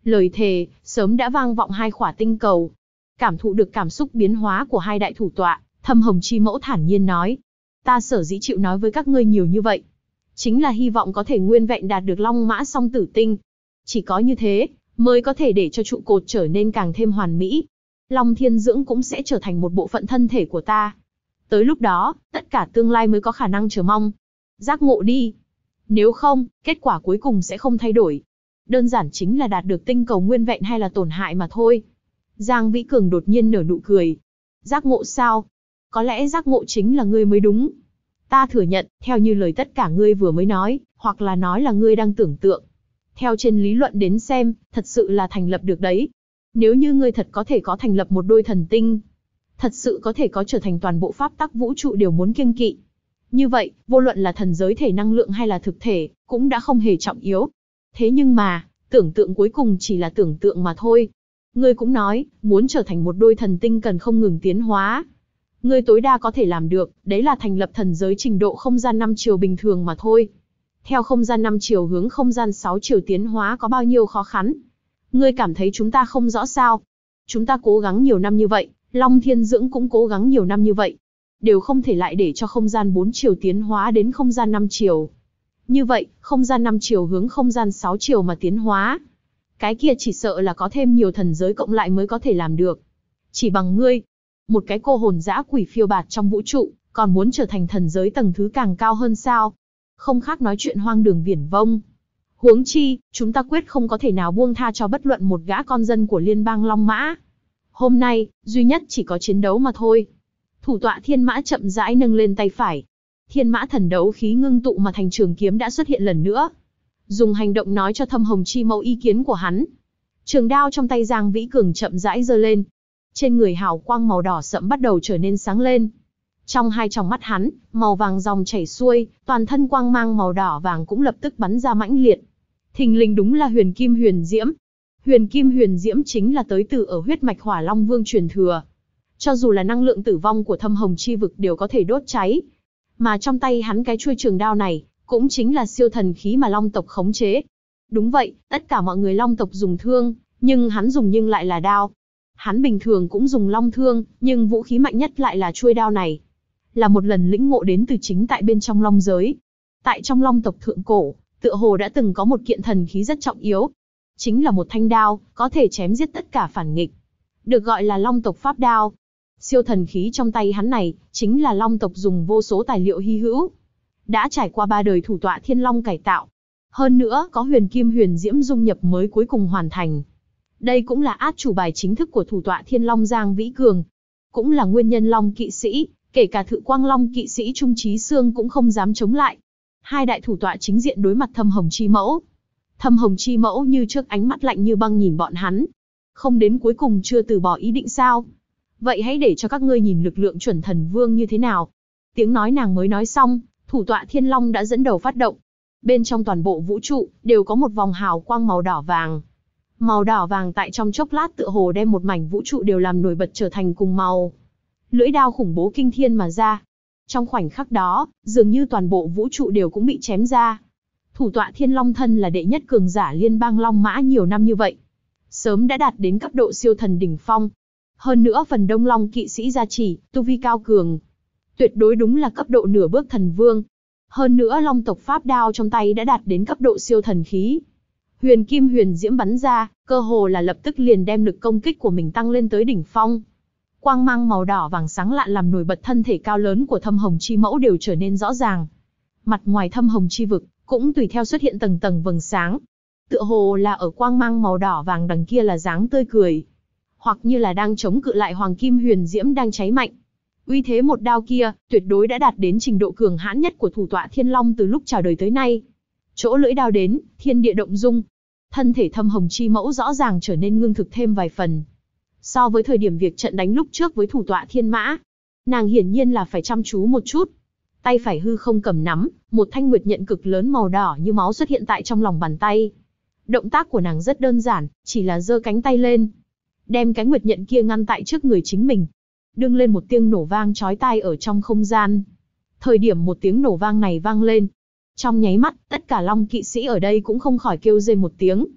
Lời thề sớm đã vang vọng hai khỏa tinh cầu. Cảm thụ được cảm xúc biến hóa của hai đại thủ tọa, Thâm Hồng Chi Mẫu thản nhiên nói: ta sở dĩ chịu nói với các ngươi nhiều như vậy, chính là hy vọng có thể nguyên vẹn đạt được Long Mã Song Tử Tinh. Chỉ có như thế, mới có thể để cho trụ cột trở nên càng thêm hoàn mỹ. Long Thiên Dưỡng cũng sẽ trở thành một bộ phận thân thể của ta. Tới lúc đó, tất cả tương lai mới có khả năng chờ mong. Giác ngộ đi. Nếu không, kết quả cuối cùng sẽ không thay đổi. Đơn giản chính là đạt được tinh cầu nguyên vẹn hay là tổn hại mà thôi. Giang Vĩ Cường đột nhiên nở nụ cười. Giác ngộ sao? Có lẽ giác ngộ chính là ngươi mới đúng. Ta thừa nhận, theo như lời tất cả ngươi vừa mới nói, hoặc là nói là ngươi đang tưởng tượng. Theo trên lý luận đến xem, thật sự là thành lập được đấy. Nếu như ngươi thật có thể có thành lập một đôi thần tinh, thật sự có thể có trở thành toàn bộ pháp tắc vũ trụ đều muốn kiêng kỵ. Như vậy, vô luận là thần giới thể năng lượng hay là thực thể, cũng đã không hề trọng yếu. Thế nhưng mà, tưởng tượng cuối cùng chỉ là tưởng tượng mà thôi. Ngươi cũng nói, muốn trở thành một đôi thần tinh cần không ngừng tiến hóa. Ngươi tối đa có thể làm được, đấy là thành lập thần giới trình độ không gian 5 chiều bình thường mà thôi. Theo không gian 5 chiều hướng không gian 6 chiều tiến hóa có bao nhiêu khó khăn? Ngươi cảm thấy chúng ta không rõ sao? Chúng ta cố gắng nhiều năm như vậy, Long Thiên Dưỡng cũng cố gắng nhiều năm như vậy. Đều không thể lại để cho không gian 4 chiều tiến hóa đến không gian 5 chiều. Như vậy, không gian 5 chiều hướng không gian 6 chiều mà tiến hóa. Cái kia chỉ sợ là có thêm nhiều thần giới cộng lại mới có thể làm được. Chỉ bằng ngươi, một cái cô hồn dã quỷ phiêu bạt trong vũ trụ, còn muốn trở thành thần giới tầng thứ càng cao hơn sao? Không khác nói chuyện hoang đường viển vông. Huống chi, chúng ta quyết không có thể nào buông tha cho bất luận một gã con dân của liên bang Long Mã. Hôm nay, duy nhất chỉ có chiến đấu mà thôi. Thủ tọa Thiên Mã chậm rãi nâng lên tay phải. Thiên Mã thần đấu khí ngưng tụ mà thành trường kiếm đã xuất hiện lần nữa. Dùng hành động nói cho Thâm Hồng Chi Mẫu ý kiến của hắn. Trường đao trong tay Giang Vĩ Cường chậm rãi giơ lên. Trên người hào quang màu đỏ sẫm bắt đầu trở nên sáng lên. Trong hai tròng mắt hắn, màu vàng dòng chảy xuôi, toàn thân quang mang màu đỏ vàng cũng lập tức bắn ra mãnh liệt. Thình lình đúng là Huyền Kim Huyền Diễm. Huyền Kim Huyền Diễm chính là tới từ ở huyết mạch Hỏa Long Vương truyền thừa. Cho dù là năng lượng tử vong của Thâm Hồng Chi vực đều có thể đốt cháy. Mà trong tay hắn cái chuôi trường đao này, cũng chính là siêu thần khí mà Long tộc khống chế. Đúng vậy, tất cả mọi người Long tộc dùng thương, nhưng hắn dùng nhưng lại là đao. Hắn bình thường cũng dùng long thương, nhưng vũ khí mạnh nhất lại là chuôi đao này. Là một lần lĩnh ngộ đến từ chính tại bên trong long giới. Tại trong Long tộc thượng cổ, tựa hồ đã từng có một kiện thần khí rất trọng yếu. Chính là một thanh đao, có thể chém giết tất cả phản nghịch. Được gọi là Long tộc pháp đao. Siêu thần khí trong tay hắn này, chính là Long tộc dùng vô số tài liệu hy hữu. Đã trải qua 3 đời thủ tọa Thiên Long cải tạo. Hơn nữa, có Huyền Kim Huyền Diễm dung nhập mới cuối cùng hoàn thành. Đây cũng là át chủ bài chính thức của thủ tọa Thiên Long Giang Vĩ Cường. Cũng là nguyên nhân Long kỵ sĩ, kể cả Thự Quang Long kỵ sĩ Trung Chí Xương cũng không dám chống lại. Hai đại thủ tọa chính diện đối mặt Thâm Hồng Chi Mẫu. Thâm Hồng Chi Mẫu như trước ánh mắt lạnh như băng nhìn bọn hắn. Không đến cuối cùng chưa từ bỏ ý định sao? Vậy hãy để cho các ngươi nhìn lực lượng chuẩn thần vương như thế nào. Tiếng nói nàng mới nói xong, thủ tọa Thiên Long đã dẫn đầu phát động. Bên trong toàn bộ vũ trụ, đều có một vòng hào quang màu đỏ vàng. Màu đỏ vàng tại trong chốc lát tựa hồ đem một mảnh vũ trụ đều làm nổi bật trở thành cùng màu. Lưỡi đao khủng bố kinh thiên mà ra. Trong khoảnh khắc đó, dường như toàn bộ vũ trụ đều cũng bị chém ra. Thủ tọa Thiên Long thân là đệ nhất cường giả liên bang Long Mã nhiều năm như vậy. Sớm đã đạt đến cấp độ siêu thần đỉnh phong. Hơn nữa phần đông Long kỵ sĩ gia trì, tu vi cao cường. Tuyệt đối đúng là cấp độ nửa bước thần vương. Hơn nữa Long tộc pháp đao trong tay đã đạt đến cấp độ siêu thần khí. Huyền Kim Huyền Diễm bắn ra, cơ hồ là lập tức liền đem lực công kích của mình tăng lên tới đỉnh phong. Quang mang màu đỏ vàng sáng lạn làm nổi bật thân thể cao lớn của Thâm Hồng Chi Mẫu đều trở nên rõ ràng. Mặt ngoài Thâm Hồng Chi vực cũng tùy theo xuất hiện tầng tầng vầng sáng. Tựa hồ là ở quang mang màu đỏ vàng đằng kia là dáng tươi cười, hoặc như là đang chống cự lại Hoàng Kim Huyền Diễm đang cháy mạnh. Uy thế một đao kia, tuyệt đối đã đạt đến trình độ cường hãn nhất của thủ tọa Thiên Long từ lúc chào đời tới nay. Chỗ lưỡi đao đến, thiên địa động dung. Thân thể Thâm Hồng Chi Mẫu rõ ràng trở nên ngưng thực thêm vài phần. So với thời điểm việc trận đánh lúc trước với thủ tọa Thiên Mã, nàng hiển nhiên là phải chăm chú một chút. Tay phải hư không cầm nắm, một thanh nguyệt nhận cực lớn màu đỏ như máu xuất hiện tại trong lòng bàn tay. Động tác của nàng rất đơn giản, chỉ là giơ cánh tay lên, đem cái nguyệt nhận kia ngăn tại trước người chính mình. Đương lên một tiếng nổ vang chói tai ở trong không gian. Thời điểm một tiếng nổ vang này vang lên, trong nháy mắt, tất cả Long kỵ sĩ ở đây cũng không khỏi kêu rên một tiếng.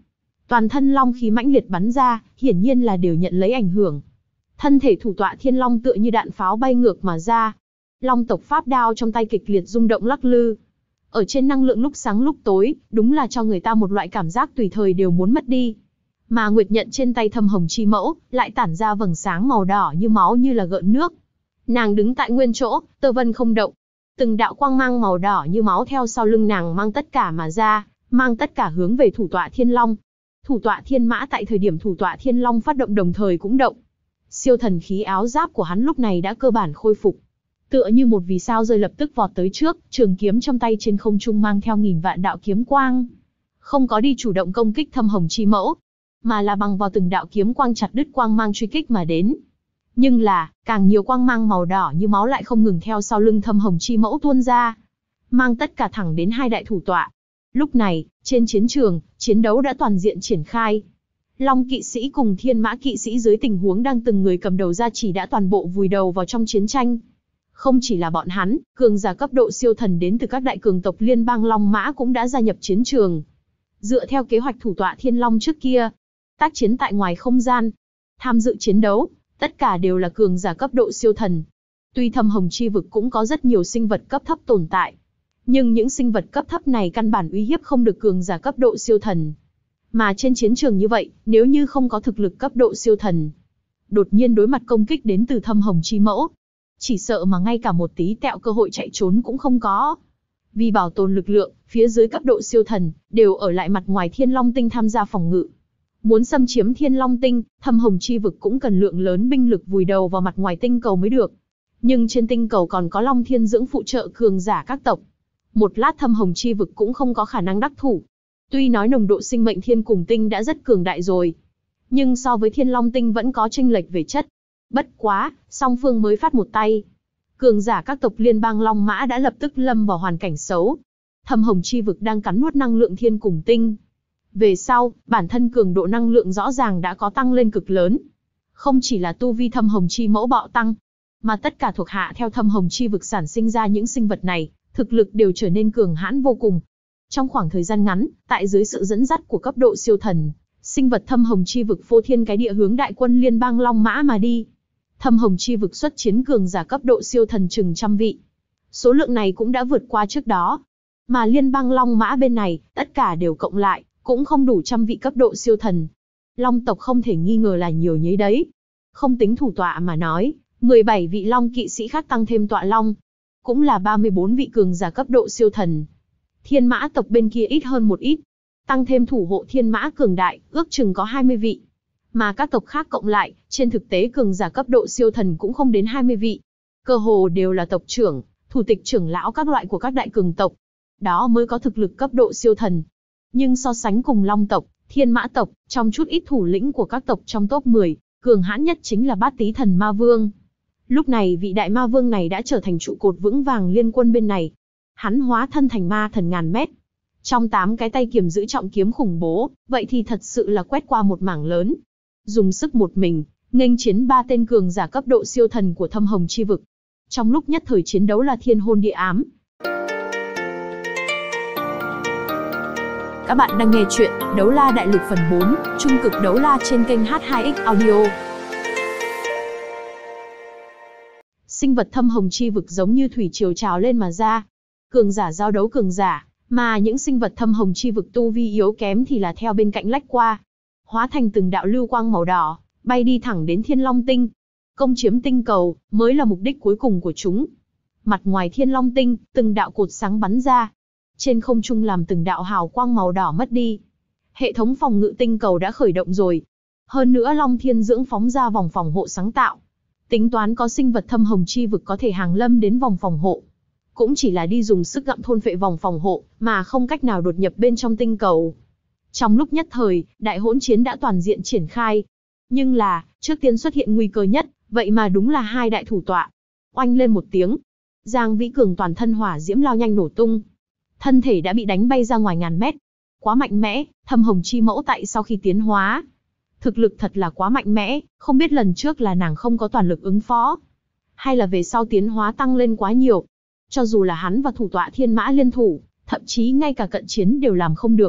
Toàn thân long khí mãnh liệt bắn ra, hiển nhiên là đều nhận lấy ảnh hưởng. Thân thể thủ tọa thiên long tựa như đạn pháo bay ngược mà ra. Long tộc pháp đao trong tay kịch liệt rung động lắc lư. Ở trên năng lượng lúc sáng lúc tối, đúng là cho người ta một loại cảm giác tùy thời đều muốn mất đi. Mà nguyệt nhận trên tay Thâm Hồng Chi Mẫu, lại tản ra vầng sáng màu đỏ như máu như là gợn nước. Nàng đứng tại nguyên chỗ, tơ vân không động. Từng đạo quang mang màu đỏ như máu theo sau lưng nàng mang tất cả mà ra, mang tất cả hướng về thủ tọa thiên long. Thủ tọa thiên mã tại thời điểm thủ tọa thiên long phát động đồng thời cũng động. Siêu thần khí áo giáp của hắn lúc này đã cơ bản khôi phục. Tựa như một vì sao rơi lập tức vọt tới trước, trường kiếm trong tay trên không trung mang theo nghìn vạn đạo kiếm quang. Không có đi chủ động công kích Thâm Hồng Chi Mẫu, mà là bằng vào từng đạo kiếm quang chặt đứt quang mang truy kích mà đến. Nhưng là, càng nhiều quang mang màu đỏ như máu lại không ngừng theo sau lưng Thâm Hồng Chi Mẫu tuôn ra, mang tất cả thẳng đến hai đại thủ tọa. Lúc này, trên chiến trường, chiến đấu đã toàn diện triển khai. Long kỵ sĩ cùng thiên mã kỵ sĩ dưới tình huống đang từng người cầm đầu ra chỉ đã toàn bộ vùi đầu vào trong chiến tranh. Không chỉ là bọn hắn, cường giả cấp độ siêu thần đến từ các đại cường tộc liên bang Long Mã cũng đã gia nhập chiến trường. Dựa theo kế hoạch thủ tọa Thiên Long trước kia, tác chiến tại ngoài không gian, tham dự chiến đấu, tất cả đều là cường giả cấp độ siêu thần. Tuy Thâm Hồng Chi vực cũng có rất nhiều sinh vật cấp thấp tồn tại, nhưng những sinh vật cấp thấp này căn bản uy hiếp không được cường giả cấp độ siêu thần. Mà trên chiến trường như vậy, nếu như không có thực lực cấp độ siêu thần, đột nhiên đối mặt công kích đến từ Thâm Hồng Chi Mẫu, chỉ sợ mà ngay cả một tí tẹo cơ hội chạy trốn cũng không có. Vì bảo tồn lực lượng, phía dưới cấp độ siêu thần, đều ở lại mặt ngoài Thiên Long Tinh tham gia phòng ngự. Muốn xâm chiếm Thiên Long Tinh, Thâm Hồng Chi vực cũng cần lượng lớn binh lực vùi đầu vào mặt ngoài tinh cầu mới được. Nhưng trên tinh cầu còn có Long Thiên Dưỡng phụ trợ cường giả các tộc. Một lát Thâm Hồng Chi vực cũng không có khả năng đắc thủ. Tuy nói nồng độ sinh mệnh thiên cùng tinh đã rất cường đại rồi, nhưng so với Thiên Long Tinh vẫn có chênh lệch về chất. Bất quá, song phương mới phát một tay, cường giả các tộc liên bang Long Mã đã lập tức lâm vào hoàn cảnh xấu. Thâm Hồng Chi vực đang cắn nuốt năng lượng thiên cùng tinh. Về sau, bản thân cường độ năng lượng rõ ràng đã có tăng lên cực lớn. Không chỉ là tu vi Thâm Hồng Chi Mẫu bạo tăng, mà tất cả thuộc hạ theo Thâm Hồng Chi vực sản sinh ra những sinh vật này, thực lực đều trở nên cường hãn vô cùng. Trong khoảng thời gian ngắn, tại dưới sự dẫn dắt của cấp độ siêu thần, sinh vật Thâm Hồng Chi vực phô thiên cái địa hướng đại quân liên bang Long Mã mà đi. Thâm Hồng Chi vực xuất chiến cường giả cấp độ siêu thần chừng trăm vị. Số lượng này cũng đã vượt qua trước đó. Mà liên bang Long Mã bên này, tất cả đều cộng lại, cũng không đủ trăm vị cấp độ siêu thần. Long tộc không thể nghi ngờ là nhiều nhấy đấy. Không tính thủ tọa mà nói, 17 vị Long kỵ sĩ khác tăng thêm tọa Long, cũng là 34 vị cường giả cấp độ siêu thần. Thiên Mã tộc bên kia ít hơn một ít, tăng thêm thủ hộ Thiên Mã cường đại, ước chừng có 20 vị. Mà các tộc khác cộng lại, trên thực tế cường giả cấp độ siêu thần cũng không đến 20 vị. Cơ hồ đều là tộc trưởng, thủ tịch trưởng lão các loại của các đại cường tộc. Đó mới có thực lực cấp độ siêu thần. Nhưng so sánh cùng Long tộc, Thiên Mã tộc, trong chút ít thủ lĩnh của các tộc trong top 10, cường hãn nhất chính là Bát Tý Thần Ma Vương. Lúc này vị đại ma vương này đã trở thành trụ cột vững vàng liên quân bên này. Hắn hóa thân thành ma thần ngàn mét. Trong 8 cái tay kiềm giữ trọng kiếm khủng bố, vậy thì thật sự là quét qua một mảng lớn. Dùng sức một mình, nghênh chiến 3 tên cường giả cấp độ siêu thần của Thâm Hồng Chi vực. Trong lúc nhất thời chiến đấu là thiên hôn địa ám. Các bạn đang nghe chuyện Đấu La Đại Lục phần 4, Trung cực đấu la trên kênh H2X Audio. Sinh vật Thâm Hồng Chi vực giống như thủy triều trào lên mà ra. Cường giả giao đấu cường giả, mà những sinh vật Thâm Hồng Chi vực tu vi yếu kém thì là theo bên cạnh lách qua, hóa thành từng đạo lưu quang màu đỏ, bay đi thẳng đến Thiên Long Tinh. Công chiếm tinh cầu mới là mục đích cuối cùng của chúng. Mặt ngoài Thiên Long Tinh, từng đạo cột sáng bắn ra, trên không trung làm từng đạo hào quang màu đỏ mất đi. Hệ thống phòng ngự tinh cầu đã khởi động rồi. Hơn nữa Long Thiên Dưỡng phóng ra vòng phòng hộ sáng tạo, tính toán có sinh vật Thâm Hồng Chi vực có thể hàng lâm đến vòng phòng hộ, cũng chỉ là đi dùng sức gặm thôn phệ vòng phòng hộ, mà không cách nào đột nhập bên trong tinh cầu. Trong lúc nhất thời, đại hỗn chiến đã toàn diện triển khai. Nhưng là, trước tiên xuất hiện nguy cơ nhất, vậy mà đúng là hai đại thủ tọa. Oanh lên một tiếng, Giang Vĩ Cường toàn thân hỏa diễm lao nhanh nổ tung. Thân thể đã bị đánh bay ra ngoài ngàn mét. Quá mạnh mẽ, Thâm Hồng Chi Mẫu tại sau khi tiến hóa, thực lực thật là quá mạnh mẽ, không biết lần trước là nàng không có toàn lực ứng phó, hay là về sau tiến hóa tăng lên quá nhiều. Cho dù là hắn và thủ tọa Thiên Mã liên thủ, thậm chí ngay cả cận chiến đều làm không được.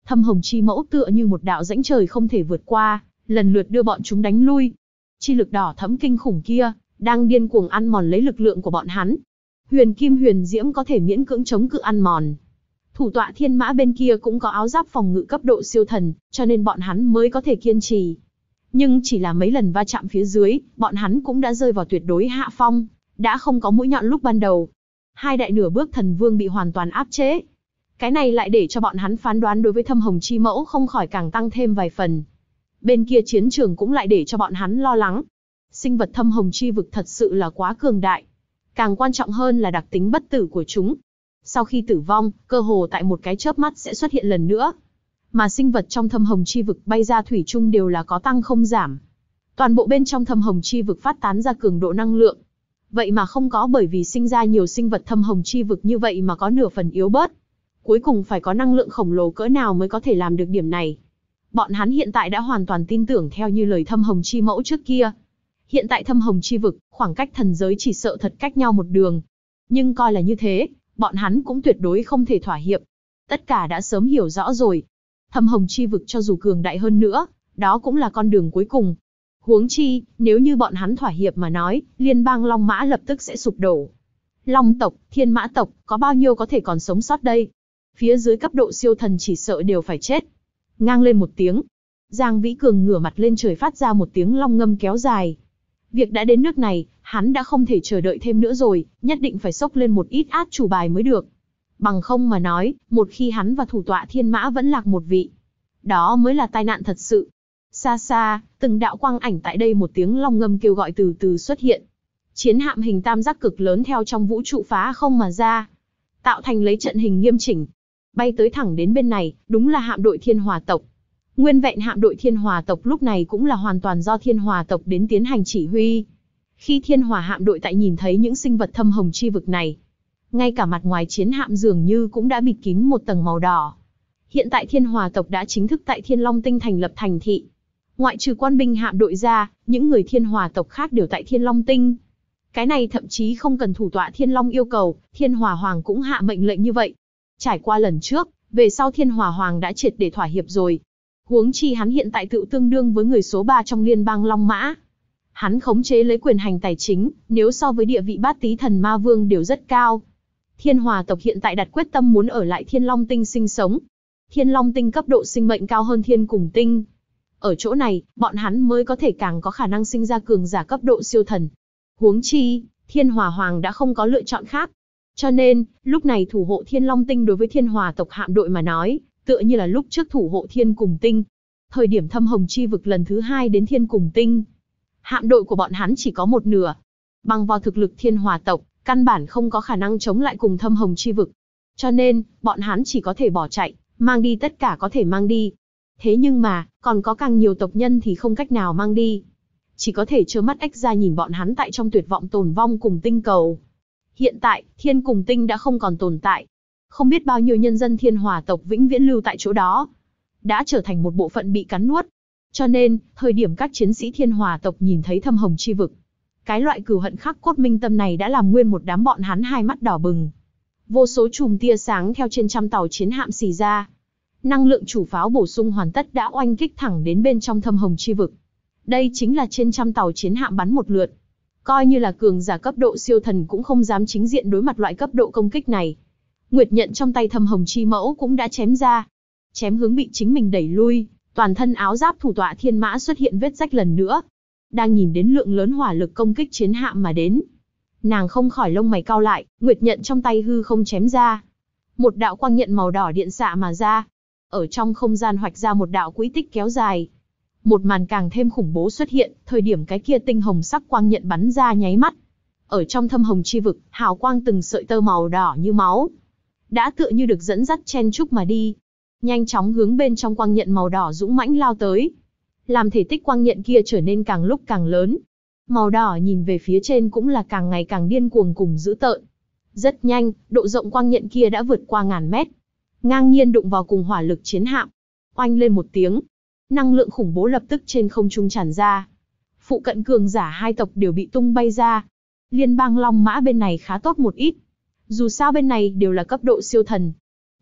Thâm Hồng Chi Mẫu tựa như một đạo rãnh trời không thể vượt qua, lần lượt đưa bọn chúng đánh lui. Chi lực đỏ thẫm kinh khủng kia, đang điên cuồng ăn mòn lấy lực lượng của bọn hắn. Huyền Kim Huyền Diễm có thể miễn cưỡng chống cự ăn mòn. Thủ tọa Thiên Mã bên kia cũng có áo giáp phòng ngự cấp độ siêu thần, cho nên bọn hắn mới có thể kiên trì. Nhưng chỉ là mấy lần va chạm phía dưới, bọn hắn cũng đã rơi vào tuyệt đối hạ phong, đã không có mũi nhọn lúc ban đầu. Hai đại nửa bước thần vương bị hoàn toàn áp chế. Cái này lại để cho bọn hắn phán đoán đối với Thâm Hồng Chi Mẫu không khỏi càng tăng thêm vài phần. Bên kia chiến trường cũng lại để cho bọn hắn lo lắng. Sinh vật Thâm Hồng Chi vực thật sự là quá cường đại. Càng quan trọng hơn là đặc tính bất tử của chúng. Sau khi tử vong, cơ hồ tại một cái chớp mắt sẽ xuất hiện lần nữa. Mà sinh vật trong Thâm Hồng Chi vực bay ra thủy chung đều là có tăng không giảm. Toàn bộ bên trong Thâm Hồng Chi vực phát tán ra cường độ năng lượng. Vậy mà không có bởi vì sinh ra nhiều sinh vật Thâm Hồng Chi vực như vậy mà có nửa phần yếu bớt. Cuối cùng phải có năng lượng khổng lồ cỡ nào mới có thể làm được điểm này. Bọn hắn hiện tại đã hoàn toàn tin tưởng theo như lời Thâm Hồng Chi Mẫu trước kia. Hiện tại Thâm Hồng Chi vực, khoảng cách thần giới chỉ sợ thật cách nhau một đường. Nhưng coi là như thế, bọn hắn cũng tuyệt đối không thể thỏa hiệp. Tất cả đã sớm hiểu rõ rồi. Thâm Hồng Chi vực cho dù cường đại hơn nữa, đó cũng là con đường cuối cùng. Huống chi, nếu như bọn hắn thỏa hiệp mà nói, liên bang Long Mã lập tức sẽ sụp đổ. Long tộc, Thiên Mã tộc, có bao nhiêu có thể còn sống sót đây? Phía dưới cấp độ siêu thần chỉ sợ đều phải chết. Ngang lên một tiếng. Giang Vĩ Cường ngửa mặt lên trời phát ra một tiếng long ngâm kéo dài. Việc đã đến nước này, hắn đã không thể chờ đợi thêm nữa rồi, nhất định phải xốc lên một ít át chủ bài mới được. Bằng không mà nói, một khi hắn và thủ tọa Thiên Mã vẫn lạc một vị, đó mới là tai nạn thật sự. Xa xa, từng đạo quang ảnh tại đây một tiếng long ngâm kêu gọi từ từ xuất hiện. Chiến hạm hình tam giác cực lớn theo trong vũ trụ phá không mà ra, tạo thành lấy trận hình nghiêm chỉnh. Bay tới thẳng đến bên này, đúng là hạm đội Thiên Hỏa tộc. Nguyên vẹn hạm đội Thiên Hỏa tộc lúc này cũng là hoàn toàn do Thiên Hỏa tộc đến tiến hành chỉ huy. Khi Thiên Hỏa hạm đội tại nhìn thấy những sinh vật Thâm Hồng Chi vực này, ngay cả mặt ngoài chiến hạm dường như cũng đã bịt kín một tầng màu đỏ. Hiện tại Thiên Hỏa tộc đã chính thức tại Thiên Long Tinh thành lập thành thị. Ngoại trừ quan binh hạm đội ra, những người Thiên Hỏa tộc khác đều tại Thiên Long Tinh. Cái này thậm chí không cần thủ tọa Thiên Long yêu cầu, Thiên Hỏa Hoàng cũng hạ mệnh lệnh như vậy. Trải qua lần trước, về sau Thiên Hỏa Hoàng đã triệt để thỏa hiệp rồi. Huống chi hắn hiện tại tự tương đương với người số 3 trong liên bang Long Mã. Hắn khống chế lấy quyền hành tài chính, nếu so với địa vị bát tí thần ma vương đều rất cao. Thiên Hỏa tộc hiện tại đặt quyết tâm muốn ở lại Thiên Long Tinh sinh sống. Thiên Long Tinh cấp độ sinh mệnh cao hơn Thiên Cùng Tinh. Ở chỗ này, bọn hắn mới có thể càng có khả năng sinh ra cường giả cấp độ siêu thần. Huống chi, Thiên Hỏa Hoàng đã không có lựa chọn khác. Cho nên, lúc này thủ hộ Thiên Long Tinh đối với Thiên Hỏa tộc hạm đội mà nói, tựa như là lúc trước thủ hộ Thiên Cùng Tinh. Thời điểm Thâm Hồng Chi vực lần thứ 2 đến Thiên Cùng Tinh, hạm đội của bọn hắn chỉ có một nửa. Bằng vào thực lực Thiên Hỏa tộc, căn bản không có khả năng chống lại cùng Thâm Hồng Chi vực. Cho nên, bọn hắn chỉ có thể bỏ chạy, mang đi tất cả có thể mang đi. Thế nhưng mà, còn có càng nhiều tộc nhân thì không cách nào mang đi. Chỉ có thể trơ mắt ếch ra nhìn bọn hắn tại trong tuyệt vọng tồn vong cùng tinh cầu. Hiện tại, Thiên Cùng Tinh đã không còn tồn tại. Không biết bao nhiêu nhân dân Thiên Hỏa tộc vĩnh viễn lưu tại chỗ đó, đã trở thành một bộ phận bị cắn nuốt. Cho nên, thời điểm các chiến sĩ Thiên Hỏa tộc nhìn thấy Thâm Hồng Chi vực, cái loại cừu hận khắc cốt minh tâm này đã làm nguyên một đám bọn hắn hai mắt đỏ bừng. Vô số chùm tia sáng theo trên trăm tàu chiến hạm xì ra. Năng lượng chủ pháo bổ sung hoàn tất đã oanh kích thẳng đến bên trong Thâm Hồng Chi vực. Đây chính là trên trăm tàu chiến hạm bắn một lượt. Coi như là cường giả cấp độ siêu thần cũng không dám chính diện đối mặt loại cấp độ công kích này. Nguyệt nhận trong tay Thâm Hồng Chi Mẫu cũng đã chém ra. Chém hướng bị chính mình đẩy lui, toàn thân áo giáp thủ tọa Thiên Mã xuất hiện vết rách lần nữa. Đang nhìn đến lượng lớn hỏa lực công kích chiến hạm mà đến, nàng không khỏi lông mày cau lại, nguyệt nhận trong tay hư không chém ra. Một đạo quang nhận màu đỏ điện xạ mà ra. Ở trong không gian hoạch ra một đạo quỹ tích kéo dài. Một màn càng thêm khủng bố xuất hiện, thời điểm cái kia tinh hồng sắc quang nhận bắn ra nháy mắt. Ở trong Thâm Hồng Chi vực, hào quang từng sợi tơ màu đỏ như máu, đã tựa như được dẫn dắt chen chúc mà đi. Nhanh chóng hướng bên trong quang nhận màu đỏ dũng mãnh lao tới. Làm thể tích quang nhận kia trở nên càng lúc càng lớn. Màu đỏ nhìn về phía trên cũng là càng ngày càng điên cuồng cùng dữ tợn. Rất nhanh, độ rộng quang nhận kia đã vượt qua ngàn mét. Ngang nhiên đụng vào cùng hỏa lực chiến hạm. Oanh lên một tiếng. Năng lượng khủng bố lập tức trên không trung tràn ra. Phụ cận cường giả hai tộc đều bị tung bay ra. Liên bang Long Mã bên này khá tốt một ít. Dù sao bên này đều là cấp độ siêu thần.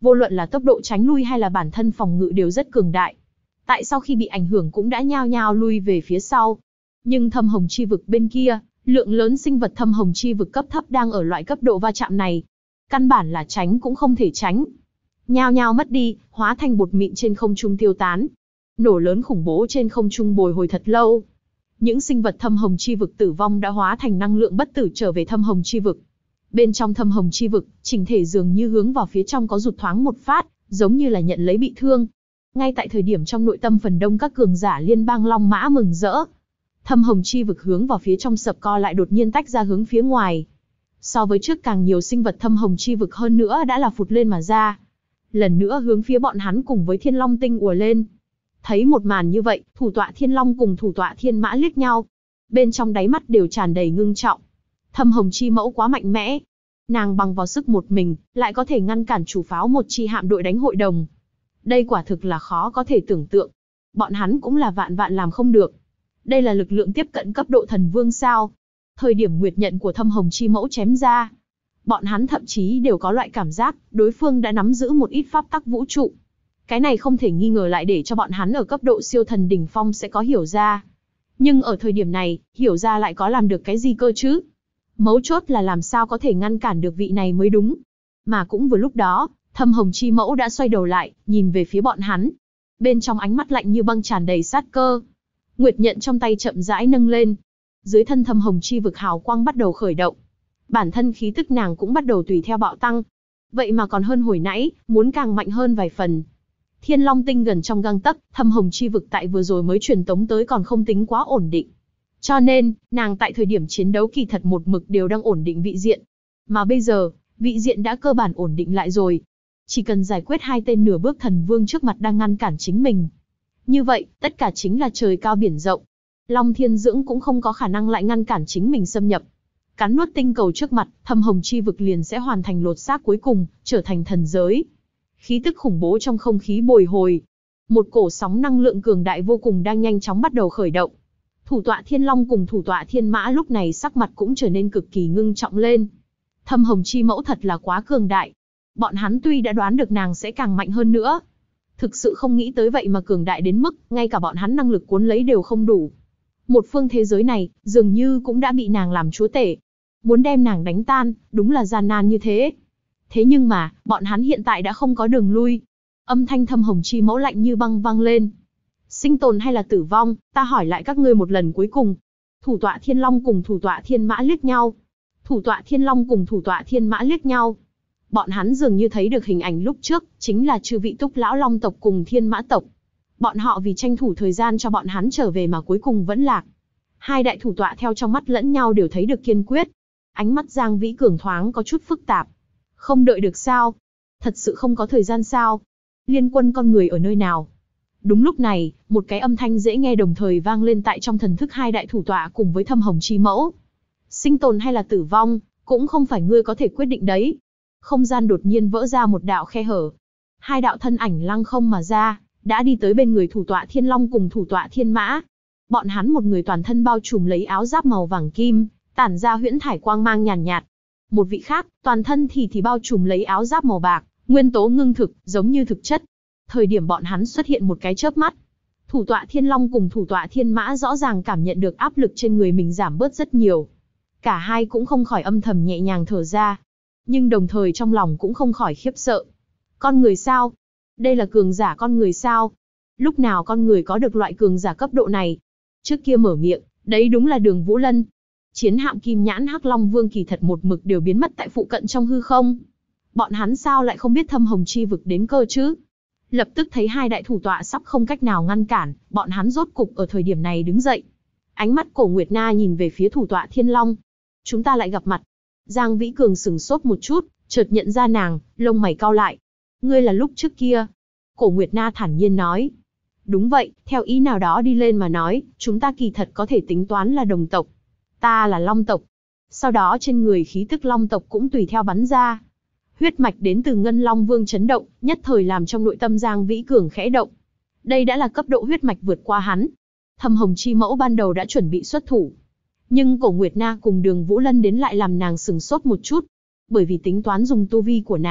vô luận là tốc độ tránh lui hay là bản thân phòng ngự đều rất cường đại. Tại sau khi bị ảnh hưởng cũng đã nhao nhao lui về phía sau. Nhưng thâm hồng chi vực bên kia, lượng lớn sinh vật thâm hồng chi vực cấp thấp đang ở loại cấp độ va chạm này. Căn bản là tránh cũng không thể tránh. Nhao nhao mất đi, hóa thành bột mịn trên không trung tiêu tán. Nổ lớn khủng bố trên không trung bồi hồi thật lâu. Những sinh vật thâm hồng chi vực tử vong đã hóa thành năng lượng bất tử trở về thâm hồng chi vực. Bên trong thâm hồng chi vực, chỉnh thể dường như hướng vào phía trong có rụt thoáng một phát, giống như là nhận lấy bị thương. Ngay tại thời điểm trong nội tâm phần đông các cường giả liên bang Long Mã mừng rỡ. Thâm hồng chi vực hướng vào phía trong sập co lại đột nhiên tách ra hướng phía ngoài. So với trước càng nhiều sinh vật thâm hồng chi vực hơn nữa đã là phụt lên mà ra. Lần nữa hướng phía bọn hắn cùng với Thiên Long Tinh ùa lên. Thấy một màn như vậy, thủ tọa Thiên Long cùng thủ tọa Thiên Mã liếc nhau. Bên trong đáy mắt đều tràn đầy ngưng trọng. Thâm hồng chi mẫu quá mạnh mẽ. Nàng bằng vào sức một mình, lại có thể ngăn cản chủ pháo một chi hạm đội đánh hội đồng. Đây quả thực là khó có thể tưởng tượng. Bọn hắn cũng là vạn vạn làm không được. Đây là lực lượng tiếp cận cấp độ thần vương sao. Thời điểm nguyệt nhận của thâm hồng chi mẫu chém ra. Bọn hắn thậm chí đều có loại cảm giác, đối phương đã nắm giữ một ít pháp tắc vũ trụ. Cái này không thể nghi ngờ lại để cho bọn hắn ở cấp độ siêu thần đỉnh phong sẽ có hiểu ra. Nhưng ở thời điểm này, hiểu ra lại có làm được cái gì cơ chứ? Mấu chốt là làm sao có thể ngăn cản được vị này mới đúng. Mà cũng vừa lúc đó, thâm hồng chi mẫu đã xoay đầu lại, nhìn về phía bọn hắn. Bên trong ánh mắt lạnh như băng tràn đầy sát cơ. Nguyệt nhận trong tay chậm rãi nâng lên. Dưới thân thâm hồng chi vực hào quang bắt đầu khởi động. Bản thân khí tức nàng cũng bắt đầu tùy theo bạo tăng. Vậy mà còn hơn hồi nãy, muốn càng mạnh hơn vài phần. Thiên Long Tinh gần trong gang tấc, thâm hồng chi vực tại vừa rồi mới truyền tống tới còn không tính quá ổn định. Cho nên, nàng tại thời điểm chiến đấu kỳ thật một mực đều đang ổn định vị diện. Mà bây giờ, vị diện đã cơ bản ổn định lại rồi. Chỉ cần giải quyết hai tên nửa bước thần vương trước mặt đang ngăn cản chính mình. Như vậy, tất cả chính là trời cao biển rộng. Long Thiên Dưỡng cũng không có khả năng lại ngăn cản chính mình xâm nhập. Cắn nuốt tinh cầu trước mặt, thâm hồng chi vực liền sẽ hoàn thành lột xác cuối cùng, trở thành thần giới. Khí tức khủng bố trong không khí bồi hồi. Một cổ sóng năng lượng cường đại vô cùng đang nhanh chóng bắt đầu khởi động. Thủ tọa Thiên Long cùng thủ tọa Thiên Mã lúc này sắc mặt cũng trở nên cực kỳ ngưng trọng lên. Thâm hồng chi mẫu thật là quá cường đại. Bọn hắn tuy đã đoán được nàng sẽ càng mạnh hơn nữa. Thực sự không nghĩ tới vậy mà cường đại đến mức, ngay cả bọn hắn năng lực cuốn lấy đều không đủ. Một phương thế giới này, dường như cũng đã bị nàng làm chúa tể. Muốn đem nàng đánh tan, đúng là gian nan như thế. Thế nhưng mà, bọn hắn hiện tại đã không có đường lui. Âm thanh thâm hồng chi mẫu lạnh như băng vang lên. Sinh tồn hay là tử vong, ta hỏi lại các ngươi một lần cuối cùng. Thủ tọa Thiên Long cùng thủ tọa Thiên Mã liếc nhau. Thủ tọa Thiên Long cùng thủ tọa Thiên Mã liếc nhau. Bọn hắn dường như thấy được hình ảnh lúc trước, chính là chư vị Túc Lão Long tộc cùng Thiên Mã tộc. Bọn họ vì tranh thủ thời gian cho bọn hắn trở về mà cuối cùng vẫn lạc. Hai đại thủ tọa theo trong mắt lẫn nhau đều thấy được kiên quyết. Ánh mắt Giang Vĩ Cường thoáng có chút phức tạp. Không đợi được sao? Thật sự không có thời gian sao? Liên quân con người ở nơi nào? Đúng lúc này, một cái âm thanh dễ nghe đồng thời vang lên tại trong thần thức hai đại thủ tọa cùng với thâm hồng chi mẫu. Sinh tồn hay là tử vong, cũng không phải ngươi có thể quyết định đấy. Không gian đột nhiên vỡ ra một đạo khe hở. Hai đạo thân ảnh lăng không mà ra, đã đi tới bên người thủ tọa Thiên Long cùng thủ tọa Thiên Mã. Bọn hắn một người toàn thân bao trùm lấy áo giáp màu vàng kim, tản ra huyễn thải quang mang nhàn nhạt. Một vị khác, toàn thân thì bao trùm lấy áo giáp màu bạc, nguyên tố ngưng thực, giống như thực chất. Thời điểm bọn hắn xuất hiện một cái chớp mắt. Thủ tọa Thiên Long cùng thủ tọa Thiên Mã rõ ràng cảm nhận được áp lực trên người mình giảm bớt rất nhiều. Cả hai cũng không khỏi âm thầm nhẹ nhàng thở ra. Nhưng đồng thời trong lòng cũng không khỏi khiếp sợ. Con người sao? Đây là cường giả con người sao? Lúc nào con người có được loại cường giả cấp độ này? Trước kia mở miệng, đấy đúng là Đường Vũ Lân. Chiến hạm Kim Nhãn Hắc Long Vương kỳ thật một mực đều biến mất tại phụ cận trong hư không. Bọn hắn sao lại không biết thâm hồng chi vực đến cơ chứ? Lập tức thấy hai đại thủ tọa sắp không cách nào ngăn cản, bọn hắn rốt cục ở thời điểm này đứng dậy. Ánh mắt Cổ Nguyệt Na nhìn về phía thủ tọa Thiên Long. Chúng ta lại gặp mặt. Giang Vĩ Cường sừng sốt một chút, chợt nhận ra nàng, lông mày cau lại. Ngươi là lúc trước kia. Cổ Nguyệt Na thản nhiên nói. Đúng vậy, theo ý nào đó đi lên mà nói, chúng ta kỳ thật có thể tính toán là đồng tộc. Ta là Long tộc. Sau đó trên người khí tức Long tộc cũng tùy theo bắn ra. Huyết mạch đến từ Ngân Long Vương chấn động, nhất thời làm trong nội tâm Giang Vĩ Cường khẽ động. Đây đã là cấp độ huyết mạch vượt qua hắn. Thâm hồng chi mẫu ban đầu đã chuẩn bị xuất thủ. Nhưng Cổ Nguyệt Na cùng Đường Vũ Lân đến lại làm nàng sừng sốt một chút. Bởi vì tính toán dùng tu vi của nàng,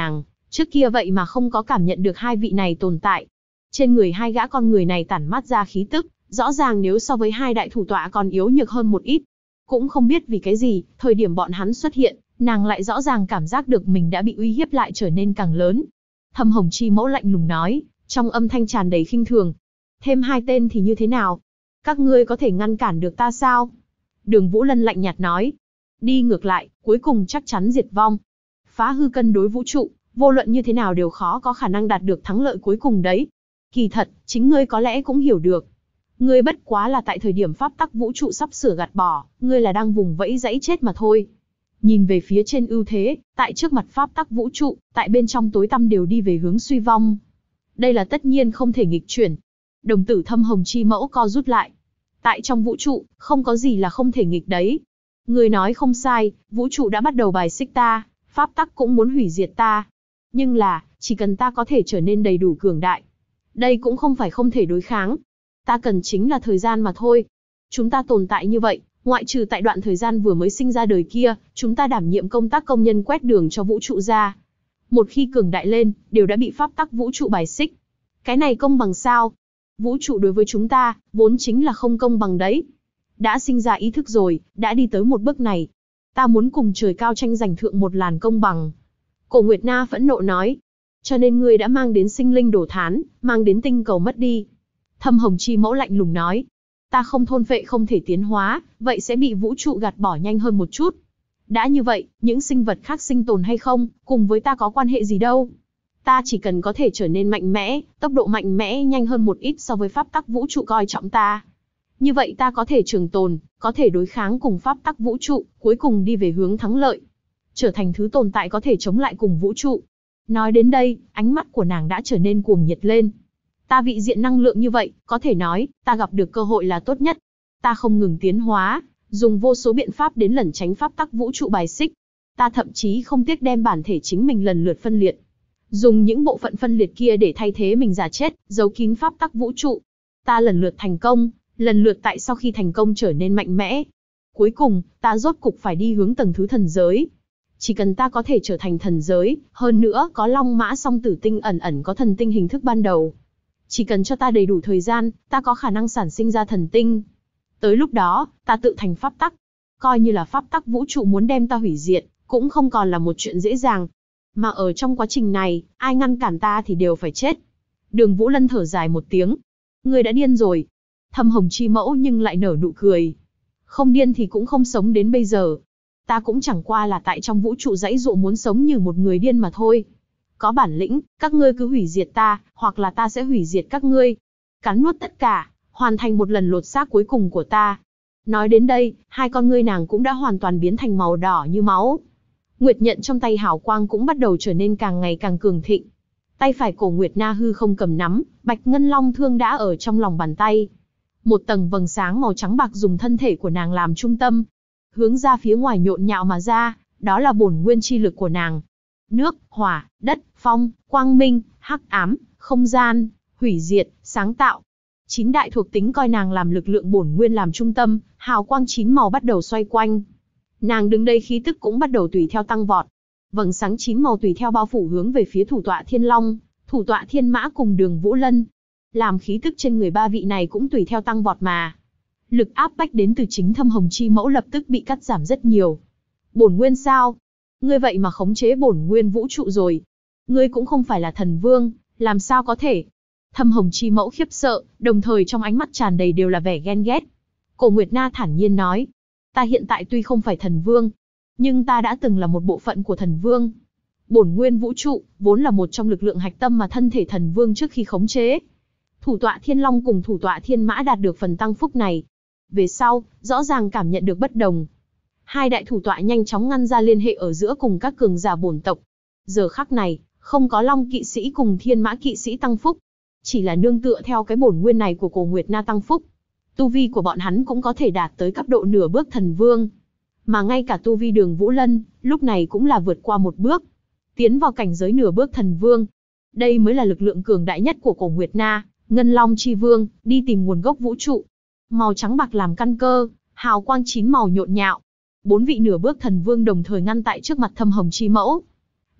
Trước kia vậy mà không có cảm nhận được hai vị này tồn tại. Trên người hai gã con người này tản mát ra khí tức, rõ ràng nếu so với hai đại thủ tọa còn yếu nhược hơn một ít. Cũng không biết vì cái gì, thời điểm bọn hắn xuất hiện, nàng lại rõ ràng cảm giác được mình đã bị uy hiếp lại trở nên càng lớn. Thâm Hồng Chi Mẫu lạnh lùng nói, trong âm thanh tràn đầy khinh thường. Thêm hai tên thì như thế nào? Các ngươi có thể ngăn cản được ta sao? Đường Vũ Lân lạnh nhạt nói. Đi ngược lại, cuối cùng chắc chắn diệt vong. Phá hư cân đối vũ trụ, vô luận như thế nào đều khó có khả năng đạt được thắng lợi cuối cùng đấy. Kỳ thật, chính ngươi có lẽ cũng hiểu được. Ngươi bất quá là tại thời điểm pháp tắc vũ trụ sắp sửa gạt bỏ, ngươi là đang vùng vẫy dãy chết mà thôi. Nhìn về phía trên ưu thế, tại trước mặt pháp tắc vũ trụ, tại bên trong tối tăm đều đi về hướng suy vong. Đây là tất nhiên không thể nghịch chuyển. Đồng tử Thâm Hồng Chi Mẫu co rút lại. Tại trong vũ trụ, không có gì là không thể nghịch đấy. Ngươi nói không sai, vũ trụ đã bắt đầu bài xích ta, pháp tắc cũng muốn hủy diệt ta. Nhưng là, chỉ cần ta có thể trở nên đầy đủ cường đại. Đây cũng không phải không thể đối kháng. Ta cần chính là thời gian mà thôi. Chúng ta tồn tại như vậy, ngoại trừ tại đoạn thời gian vừa mới sinh ra đời kia, chúng ta đảm nhiệm công tác công nhân quét đường cho vũ trụ ra. Một khi cường đại lên, đều đã bị pháp tắc vũ trụ bài xích. Cái này công bằng sao? Vũ trụ đối với chúng ta, vốn chính là không công bằng đấy. Đã sinh ra ý thức rồi, đã đi tới một bước này. Ta muốn cùng trời cao tranh giành thượng một làn công bằng. Cổ Nguyệt Na phẫn nộ nói. Cho nên ngươi đã mang đến sinh linh đổ thán, mang đến tinh cầu mất đi. Thâm Hồng Chi Mẫu lạnh lùng nói. Ta không thôn phệ không thể tiến hóa, vậy sẽ bị vũ trụ gạt bỏ nhanh hơn một chút. Đã như vậy, những sinh vật khác sinh tồn hay không, cùng với ta có quan hệ gì đâu. Ta chỉ cần có thể trở nên mạnh mẽ, tốc độ mạnh mẽ nhanh hơn một ít so với pháp tắc vũ trụ coi trọng ta. Như vậy ta có thể trường tồn, có thể đối kháng cùng pháp tắc vũ trụ, cuối cùng đi về hướng thắng lợi. Trở thành thứ tồn tại có thể chống lại cùng vũ trụ. Nói đến đây, ánh mắt của nàng đã trở nên cuồng nhiệt lên. Ta vị diện năng lượng như vậy, có thể nói, ta gặp được cơ hội là tốt nhất. Ta không ngừng tiến hóa, dùng vô số biện pháp đến lẩn tránh pháp tắc vũ trụ bài xích. Ta thậm chí không tiếc đem bản thể chính mình lần lượt phân liệt. Dùng những bộ phận phân liệt kia để thay thế mình giả chết, giấu kín pháp tắc vũ trụ. Ta lần lượt thành công, lần lượt tại sau khi thành công trở nên mạnh mẽ. Cuối cùng, ta rốt cục phải đi hướng tầng thứ thần giới. Chỉ cần ta có thể trở thành thần giới, hơn nữa có long mã song tử tinh ẩn ẩn có thần tinh hình thức ban đầu. Chỉ cần cho ta đầy đủ thời gian, ta có khả năng sản sinh ra thần tinh. Tới lúc đó, ta tự thành pháp tắc. Coi như là pháp tắc vũ trụ muốn đem ta hủy diệt, cũng không còn là một chuyện dễ dàng. Mà ở trong quá trình này, ai ngăn cản ta thì đều phải chết. Đường Vũ Lân thở dài một tiếng. Ngươi đã điên rồi. Thâm Hồng Chi Mẫu nhưng lại nở nụ cười. Không điên thì cũng không sống đến bây giờ. Ta cũng chẳng qua là tại trong vũ trụ giãy dụa muốn sống như một người điên mà thôi. Có bản lĩnh, các ngươi cứ hủy diệt ta, hoặc là ta sẽ hủy diệt các ngươi. Cắn nuốt tất cả, hoàn thành một lần lột xác cuối cùng của ta. Nói đến đây, hai con ngươi nàng cũng đã hoàn toàn biến thành màu đỏ như máu. Nguyệt nhận trong tay hào quang cũng bắt đầu trở nên càng ngày càng cường thịnh. Tay phải Cổ Nguyệt Na hư không cầm nắm, Bạch Ngân Long thương đã ở trong lòng bàn tay. Một tầng vầng sáng màu trắng bạc dùng thân thể của nàng làm trung tâm, hướng ra phía ngoài nhộn nhạo mà ra, đó là bổn nguyên chi lực của nàng. Nước, hỏa, đất, phong, quang minh, hắc ám, không gian, hủy diệt, sáng tạo. 9 đại thuộc tính coi nàng làm lực lượng bổn nguyên làm trung tâm, hào quang 9 màu bắt đầu xoay quanh. Nàng đứng đây khí tức cũng bắt đầu tùy theo tăng vọt. Vầng sáng 9 màu tùy theo bao phủ hướng về phía thủ tọa Thiên Long, thủ tọa Thiên Mã cùng Đường Vũ Lân. Làm khí tức trên người ba vị này cũng tùy theo tăng vọt mà. Lực áp bách đến từ chính Thâm Hồng Chi Mẫu lập tức bị cắt giảm rất nhiều. Bổn nguyên sao? Ngươi vậy mà khống chế bổn nguyên vũ trụ rồi. Ngươi cũng không phải là thần vương, làm sao có thể? Thâm Hồng Chi Mẫu khiếp sợ, đồng thời trong ánh mắt tràn đầy đều là vẻ ghen ghét. Cổ Nguyệt Na thản nhiên nói, ta hiện tại tuy không phải thần vương, nhưng ta đã từng là một bộ phận của thần vương. Bổn nguyên vũ trụ, vốn là một trong lực lượng hạch tâm mà thân thể thần vương trước khi khống chế. Thủ tọa Thiên Long cùng thủ tọa Thiên Mã đạt được phần tăng phúc này. Về sau, rõ ràng cảm nhận được bất đồng. Hai đại thủ tọa nhanh chóng ngăn ra liên hệ ở giữa cùng các cường giả bổn tộc. Giờ khắc này, không có Long kỵ sĩ cùng Thiên Mã kỵ sĩ tăng phúc. Chỉ là nương tựa theo cái bổn nguyên này của Cổ Nguyệt Na tăng phúc. Tu vi của bọn hắn cũng có thể đạt tới cấp độ nửa bước thần vương. Mà ngay cả tu vi Đường Vũ Lân, lúc này cũng là vượt qua một bước. Tiến vào cảnh giới nửa bước thần vương. Đây mới là lực lượng cường đại nhất của Cổ Nguyệt Na, Ngân Long Chi Vương, đi tìm nguồn gốc vũ trụ. Màu trắng bạc làm căn cơ, hào quang 9 màu nhộn nhạo. 4 vị nửa bước thần vương đồng thời ngăn tại trước mặt Thâm Hồng Chi Mẫu.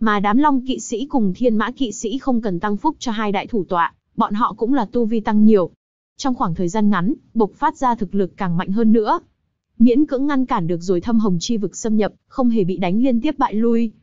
Mà đám Long kỵ sĩ cùng Thiên Mã kỵ sĩ không cần tăng phúc cho hai đại thủ tọa, bọn họ cũng là tu vi tăng nhiều. Trong khoảng thời gian ngắn, bộc phát ra thực lực càng mạnh hơn nữa. Miễn cưỡng ngăn cản được rồi Thâm Hồng chi vực xâm nhập, không hề bị đánh liên tiếp bại lui.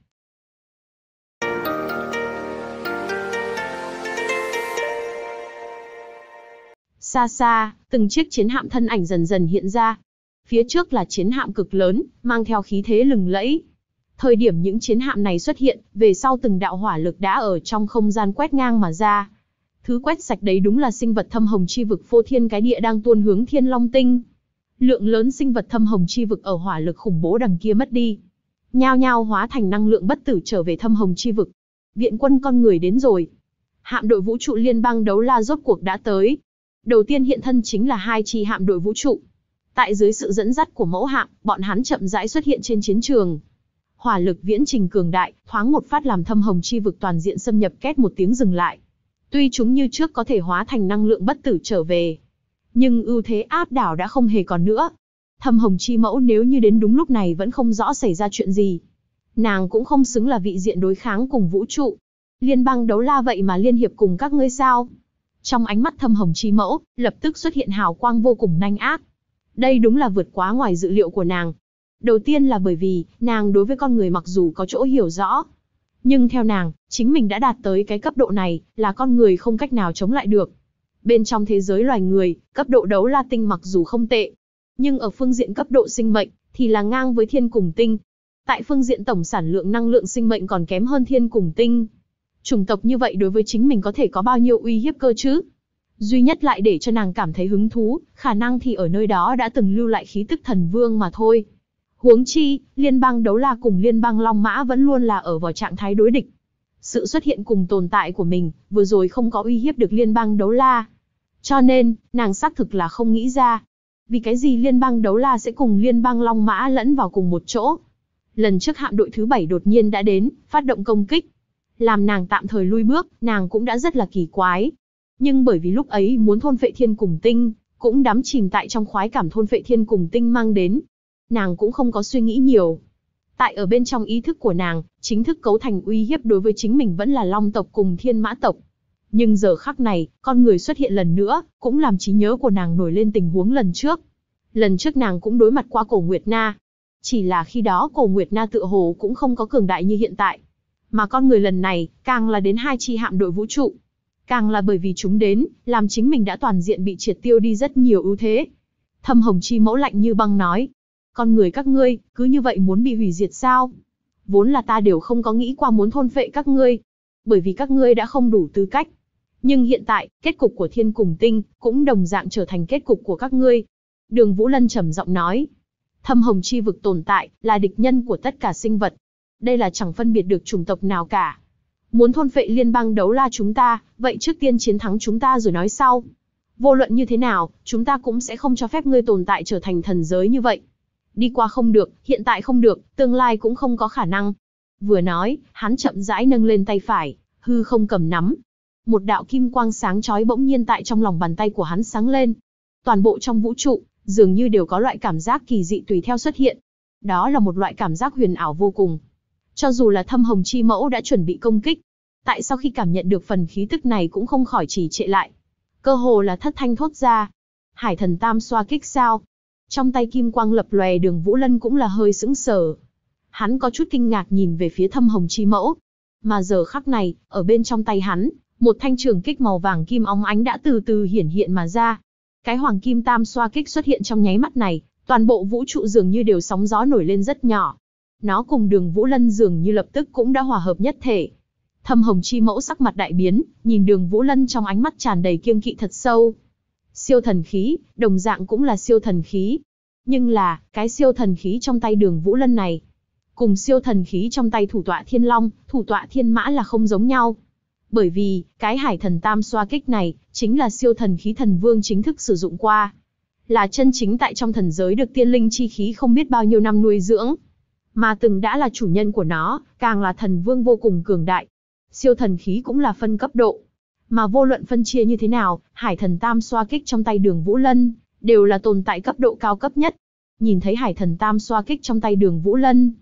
Xa xa, từng chiếc chiến hạm thân ảnh dần dần hiện ra. Phía trước là chiến hạm cực lớn, mang theo khí thế lừng lẫy. Thời điểm những chiến hạm này xuất hiện, về sau từng đạo hỏa lực đã ở trong không gian quét ngang mà ra. Thứ quét sạch đấy đúng là sinh vật Thâm Hồng chi vực phô thiên cái địa đang tuôn hướng Thiên Long Tinh. Lượng lớn sinh vật Thâm Hồng chi vực ở hỏa lực khủng bố đằng kia mất đi, nhao nhao hóa thành năng lượng bất tử trở về Thâm Hồng chi vực. Viện quân con người đến rồi. Hạm đội vũ trụ liên bang đấu la rốt cuộc đã tới. Đầu tiên hiện thân chính là hai chi hạm đội vũ trụ. Tại dưới sự dẫn dắt của mẫu hạm, bọn hắn chậm rãi xuất hiện trên chiến trường. Hỏa lực viễn trình cường đại, thoáng một phát làm Thâm Hồng chi vực toàn diện xâm nhập két một tiếng dừng lại. Tuy chúng như trước có thể hóa thành năng lượng bất tử trở về, nhưng ưu thế áp đảo đã không hề còn nữa. Thâm Hồng chi mẫu nếu như đến đúng lúc này vẫn không rõ xảy ra chuyện gì. Nàng cũng không xứng là vị diện đối kháng cùng vũ trụ. Liên bang đấu la vậy mà liên hiệp cùng các ngươi sao? Trong ánh mắt Thâm Hồng chi mẫu, lập tức xuất hiện hào quang vô cùng nhanh ác. Đây đúng là vượt quá ngoài dự liệu của nàng. Đầu tiên là bởi vì, nàng đối với con người mặc dù có chỗ hiểu rõ, nhưng theo nàng, chính mình đã đạt tới cái cấp độ này, là con người không cách nào chống lại được. Bên trong thế giới loài người, cấp độ đấu la tinh mặc dù không tệ, nhưng ở phương diện cấp độ sinh mệnh, thì là ngang với thiên cùng tinh. Tại phương diện tổng sản lượng năng lượng sinh mệnh còn kém hơn thiên cùng tinh. Chủng tộc như vậy đối với chính mình có thể có bao nhiêu uy hiếp cơ chứ? Duy nhất lại để cho nàng cảm thấy hứng thú, khả năng thì ở nơi đó đã từng lưu lại khí tức thần vương mà thôi. Huống chi, liên bang đấu la cùng liên bang Long Mã vẫn luôn là ở vào trạng thái đối địch. Sự xuất hiện cùng tồn tại của mình, vừa rồi không có uy hiếp được liên bang đấu la. Cho nên, nàng xác thực là không nghĩ ra. Vì cái gì liên bang đấu la sẽ cùng liên bang Long Mã lẫn vào cùng một chỗ? Lần trước hạm đội thứ 7 đột nhiên đã đến, phát động công kích. Làm nàng tạm thời lui bước, nàng cũng đã rất là kỳ quái. Nhưng bởi vì lúc ấy muốn thôn phệ thiên cùng tinh, cũng đắm chìm tại trong khoái cảm thôn phệ thiên cùng tinh mang đến. Nàng cũng không có suy nghĩ nhiều. Tại ở bên trong ý thức của nàng, chính thức cấu thành uy hiếp đối với chính mình vẫn là Long tộc cùng Thiên Mã tộc. Nhưng giờ khắc này, con người xuất hiện lần nữa, cũng làm trí nhớ của nàng nổi lên tình huống lần trước. Lần trước nàng cũng đối mặt qua Cổ Nguyệt Na. Chỉ là khi đó Cổ Nguyệt Na tựa hồ cũng không có cường đại như hiện tại. Mà con người lần này, càng là đến hai chi hạm đội vũ trụ. Càng là bởi vì chúng đến, làm chính mình đã toàn diện bị triệt tiêu đi rất nhiều ưu thế. Thâm Hồng chi mẫu lạnh như băng nói. Con người các ngươi, cứ như vậy muốn bị hủy diệt sao? Vốn là ta đều không có nghĩ qua muốn thôn phệ các ngươi. Bởi vì các ngươi đã không đủ tư cách. Nhưng hiện tại, kết cục của thiên cùng tinh, cũng đồng dạng trở thành kết cục của các ngươi. Đường Vũ Lân trầm giọng nói. Thâm Hồng chi vực tồn tại, là địch nhân của tất cả sinh vật. Đây là chẳng phân biệt được chủng tộc nào cả. Muốn thôn phệ liên bang đấu la chúng ta, vậy trước tiên chiến thắng chúng ta rồi nói sau. Vô luận như thế nào, chúng ta cũng sẽ không cho phép ngươi tồn tại trở thành thần giới như vậy. Đi qua không được, hiện tại không được, tương lai cũng không có khả năng. Vừa nói, hắn chậm rãi nâng lên tay phải, hư không cầm nắm. Một đạo kim quang sáng chói bỗng nhiên tại trong lòng bàn tay của hắn sáng lên. Toàn bộ trong vũ trụ, dường như đều có loại cảm giác kỳ dị tùy theo xuất hiện. Đó là một loại cảm giác huyền ảo vô cùng. Cho dù là Thâm Hồng chi mẫu đã chuẩn bị công kích, tại sau khi cảm nhận được phần khí tức này cũng không khỏi trì trệ lại. Cơ hồ là thất thanh thốt ra. Hải thần tam xoa kích sao? Trong tay kim quang lập lòe, Đường Vũ Lân cũng là hơi sững sờ. Hắn có chút kinh ngạc nhìn về phía Thâm Hồng chi mẫu. Mà giờ khắc này, ở bên trong tay hắn, một thanh trường kích màu vàng kim óng ánh đã từ từ hiển hiện mà ra. Cái hoàng kim tam xoa kích xuất hiện trong nháy mắt này, toàn bộ vũ trụ dường như đều sóng gió nổi lên rất nhỏ. Nó cùng Đường Vũ Lân dường như lập tức cũng đã hòa hợp nhất thể. Thâm Hồng chi mẫu sắc mặt đại biến, nhìn Đường Vũ Lân trong ánh mắt tràn đầy kiêng kỵ thật sâu. Siêu thần khí, đồng dạng cũng là siêu thần khí. Nhưng là, cái siêu thần khí trong tay Đường Vũ Lân này, cùng siêu thần khí trong tay thủ tọa Thiên Long, thủ tọa Thiên Mã là không giống nhau. Bởi vì, cái hải thần tam xoa kích này, chính là siêu thần khí thần vương chính thức sử dụng qua. Là chân chính tại trong thần giới được tiên linh chi khí không biết bao nhiêu năm nuôi dưỡng. Mà từng đã là chủ nhân của nó, càng là thần vương vô cùng cường đại. Siêu thần khí cũng là phân cấp độ. Mà vô luận phân chia như thế nào, hải thần tam xoa kích trong tay Đường Vũ Lân, đều là tồn tại cấp độ cao cấp nhất. Nhìn thấy hải thần tam xoa kích trong tay Đường Vũ Lân,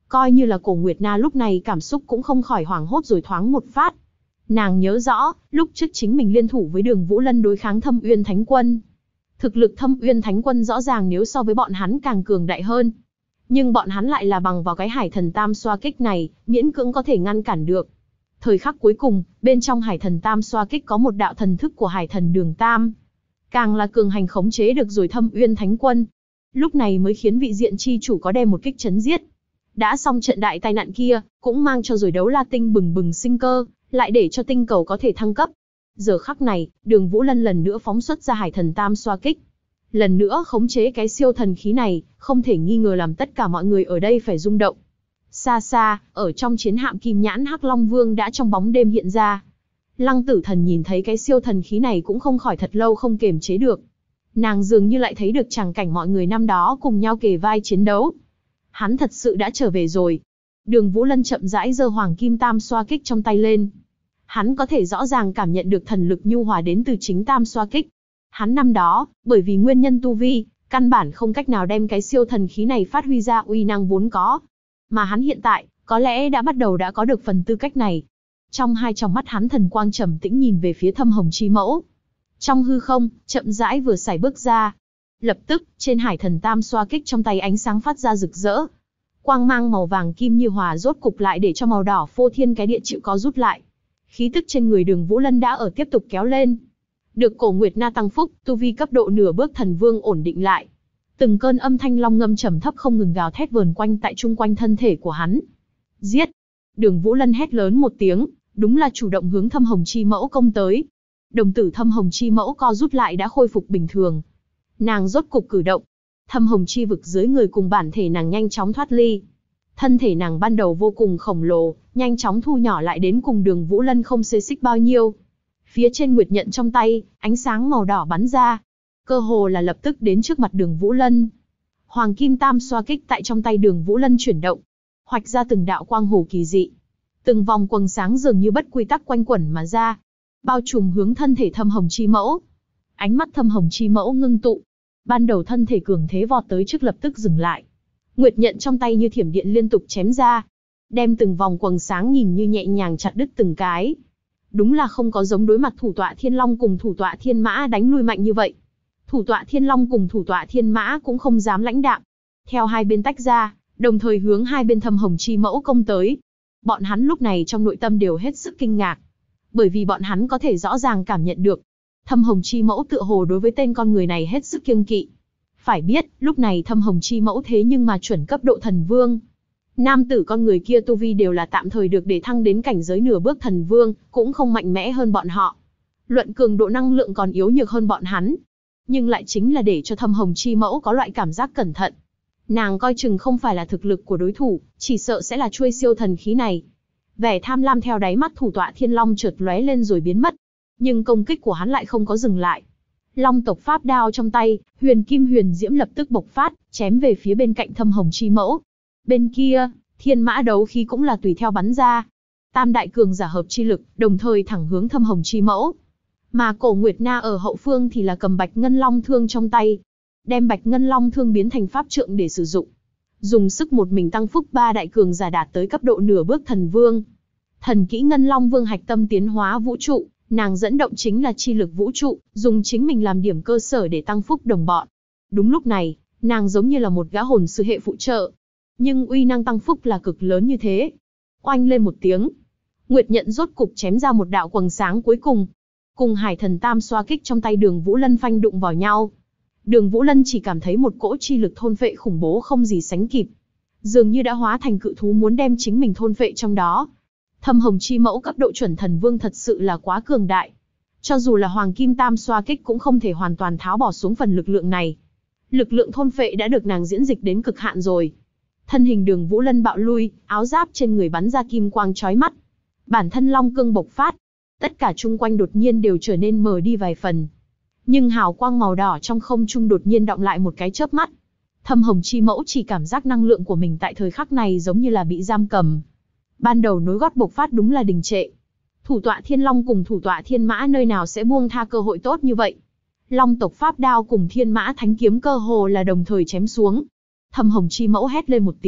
Coi như là Cổ Nguyệt Na lúc này cảm xúc cũng không khỏi hoảng hốt rồi thoáng một phát. Nàng nhớ rõ, lúc trước chính mình liên thủ với Đường Vũ Lân đối kháng Thâm Uyên Thánh Quân. Thực lực Thâm Uyên Thánh Quân rõ ràng nếu so với bọn hắn càng cường đại hơn. Nhưng bọn hắn lại là bằng vào cái Hải Thần Tam Xoa Kích này, miễn cưỡng có thể ngăn cản được. Thời khắc cuối cùng, bên trong Hải Thần Tam Xoa Kích có một đạo thần thức của Hải Thần Đường Tam. Càng là cường hành khống chế được rồi Thâm Uyên Thánh Quân. Lúc này mới khiến vị diện chi chủ có đem một kích chấn giết. Đã xong trận đại tai nạn kia, cũng mang cho rồi Đấu La Tinh bừng bừng sinh cơ, lại để cho tinh cầu có thể thăng cấp. Giờ khắc này, Đường Vũ Lân lần nữa phóng xuất ra Hải Thần Tam Xoa Kích. Lần nữa khống chế cái siêu thần khí này, không thể nghi ngờ làm tất cả mọi người ở đây phải rung động. Xa xa, ở trong chiến hạm Kim Nhãn Hắc Long Vương đã trong bóng đêm hiện ra. Lăng Tử Thần nhìn thấy cái siêu thần khí này cũng không khỏi thật lâu không kiềm chế được. Nàng dường như lại thấy được tràng cảnh mọi người năm đó cùng nhau kề vai chiến đấu. Hắn thật sự đã trở về rồi. Đường Vũ Lân chậm rãi giơ Hoàng Kim Tam Xoa Kích trong tay lên. Hắn có thể rõ ràng cảm nhận được thần lực nhu hòa đến từ chính Tam Xoa Kích. Hắn năm đó, bởi vì nguyên nhân tu vi, căn bản không cách nào đem cái siêu thần khí này phát huy ra uy năng vốn có. Mà hắn hiện tại, có lẽ đã bắt đầu đã có được phần tư cách này. Trong hai tròng mắt hắn thần quang trầm tĩnh nhìn về phía Thâm Hồng Chi Mẫu. Trong hư không, chậm rãi vừa sải bước ra. Lập tức, trên Hải Thần Tam Xoa Kích trong tay ánh sáng phát ra rực rỡ. Quang mang màu vàng kim như hòa rốt cục lại để cho màu đỏ phô thiên cái địa chịu có rút lại. Khí tức trên người Đường Vũ Lân đã ở tiếp tục kéo lên. Được Cổ Nguyệt Na tăng phúc, tu vi cấp độ nửa bước thần vương ổn định lại. Từng cơn âm thanh long ngâm trầm thấp không ngừng gào thét vờn quanh tại chung quanh thân thể của hắn. Giết! Đường Vũ Lân hét lớn một tiếng, đúng là chủ động hướng Thâm Hồng Chi Mẫu công tới. Đồng tử Thâm Hồng Chi Mẫu co rút lại đã khôi phục bình thường. Nàng rốt cục cử động. Thâm Hồng Chi vực dưới người cùng bản thể nàng nhanh chóng thoát ly. Thân thể nàng ban đầu vô cùng khổng lồ, nhanh chóng thu nhỏ lại đến cùng Đường Vũ Lân không xê xích bao nhiêu. Phía trên nguyệt nhận trong tay, ánh sáng màu đỏ bắn ra. Cơ hồ là lập tức đến trước mặt Đường Vũ Lân. Hoàng Kim Tam Xoa Kích tại trong tay Đường Vũ Lân chuyển động, hoạch ra từng đạo quang hồ kỳ dị. Từng vòng quầng sáng dường như bất quy tắc quanh quẩn mà ra, bao trùm hướng thân thể Thâm Hồng Chi Mẫu. Ánh mắt Thâm Hồng Chi Mẫu ngưng tụ. Ban đầu thân thể cường thế vọt tới trước lập tức dừng lại. Nguyệt nhận trong tay như thiểm điện liên tục chém ra, đem từng vòng quầng sáng nhìn như nhẹ nhàng chặt đứt từng cái. Đúng là không có giống đối mặt thủ tọa Thiên Long cùng thủ tọa Thiên Mã đánh lui mạnh như vậy. Thủ tọa Thiên Long cùng thủ tọa Thiên Mã cũng không dám lãnh đạm. Theo hai bên tách ra, đồng thời hướng hai bên Thâm Hồng Chi Mẫu công tới. Bọn hắn lúc này trong nội tâm đều hết sức kinh ngạc. Bởi vì bọn hắn có thể rõ ràng cảm nhận được. Thâm Hồng Chi Mẫu tựa hồ đối với tên con người này hết sức kiêng kỵ. Phải biết, lúc này Thâm Hồng Chi Mẫu thế nhưng mà chuẩn cấp độ thần vương. Nam tử con người kia tu vi đều là tạm thời được để thăng đến cảnh giới nửa bước thần vương, cũng không mạnh mẽ hơn bọn họ. Luận cường độ năng lượng còn yếu nhược hơn bọn hắn. Nhưng lại chính là để cho Thâm Hồng Chi Mẫu có loại cảm giác cẩn thận. Nàng coi chừng không phải là thực lực của đối thủ, chỉ sợ sẽ là chuôi siêu thần khí này. Vẻ tham lam theo đáy mắt thủ tọa Thiên Long chợt lóe lên rồi biến mất. Nhưng công kích của hắn lại không có dừng lại. Long tộc pháp đao trong tay, huyền kim huyền diễm lập tức bộc phát, chém về phía bên cạnh Thâm Hồng Chi Mẫu. Bên kia, Thiên Mã đấu khí cũng là tùy theo bắn ra. Tam đại cường giả hợp chi lực, đồng thời thẳng hướng Thâm Hồng Chi Mẫu. Mà Cổ Nguyệt Na ở hậu phương thì là cầm Bạch Ngân Long thương trong tay, đem Bạch Ngân Long thương biến thành pháp trượng để sử dụng. Dùng sức một mình tăng phúc ba đại cường giả đạt tới cấp độ nửa bước thần vương. Thần kỹ Ngân Long Vương hạch tâm tiến hóa vũ trụ, nàng dẫn động chính là chi lực vũ trụ, dùng chính mình làm điểm cơ sở để tăng phúc đồng bọn. Đúng lúc này, nàng giống như là một gã hồn sư hệ phụ trợ, nhưng uy năng tăng phúc là cực lớn như thế. Oanh lên một tiếng, Nguyệt nhận rốt cục chém ra một đạo quầng sáng cuối cùng, cùng Hải Thần Tam Xoa Kích trong tay Đường Vũ Lân phanh đụng vào nhau. Đường Vũ Lân chỉ cảm thấy một cỗ chi lực thôn phệ khủng bố không gì sánh kịp, dường như đã hóa thành cự thú muốn đem chính mình thôn phệ trong đó. Thâm Hồng Chi Mẫu cấp độ chuẩn thần vương thật sự là quá cường đại. Cho dù là Hoàng Kim Tam Xoa Kích cũng không thể hoàn toàn tháo bỏ xuống phần lực lượng này. Lực lượng thôn phệ đã được nàng diễn dịch đến cực hạn rồi. Thân hình Đường Vũ Lân bạo lui, áo giáp trên người bắn ra kim quang chói mắt. Bản thân long cương bộc phát, tất cả chung quanh đột nhiên đều trở nên mờ đi vài phần. Nhưng hào quang màu đỏ trong không trung đột nhiên đọng lại một cái chớp mắt. Thâm Hồng Chi Mẫu chỉ cảm giác năng lượng của mình tại thời khắc này giống như là bị giam cầm. Ban đầu nối gót bộc phát đúng là đình trệ. Thủ tọa Thiên Long cùng thủ tọa Thiên Mã nơi nào sẽ buông tha cơ hội tốt như vậy. Long tộc pháp đao cùng Thiên Mã thánh kiếm cơ hồ là đồng thời chém xuống. Thâm Hồng Chi Mẫu hét lên một tiếng,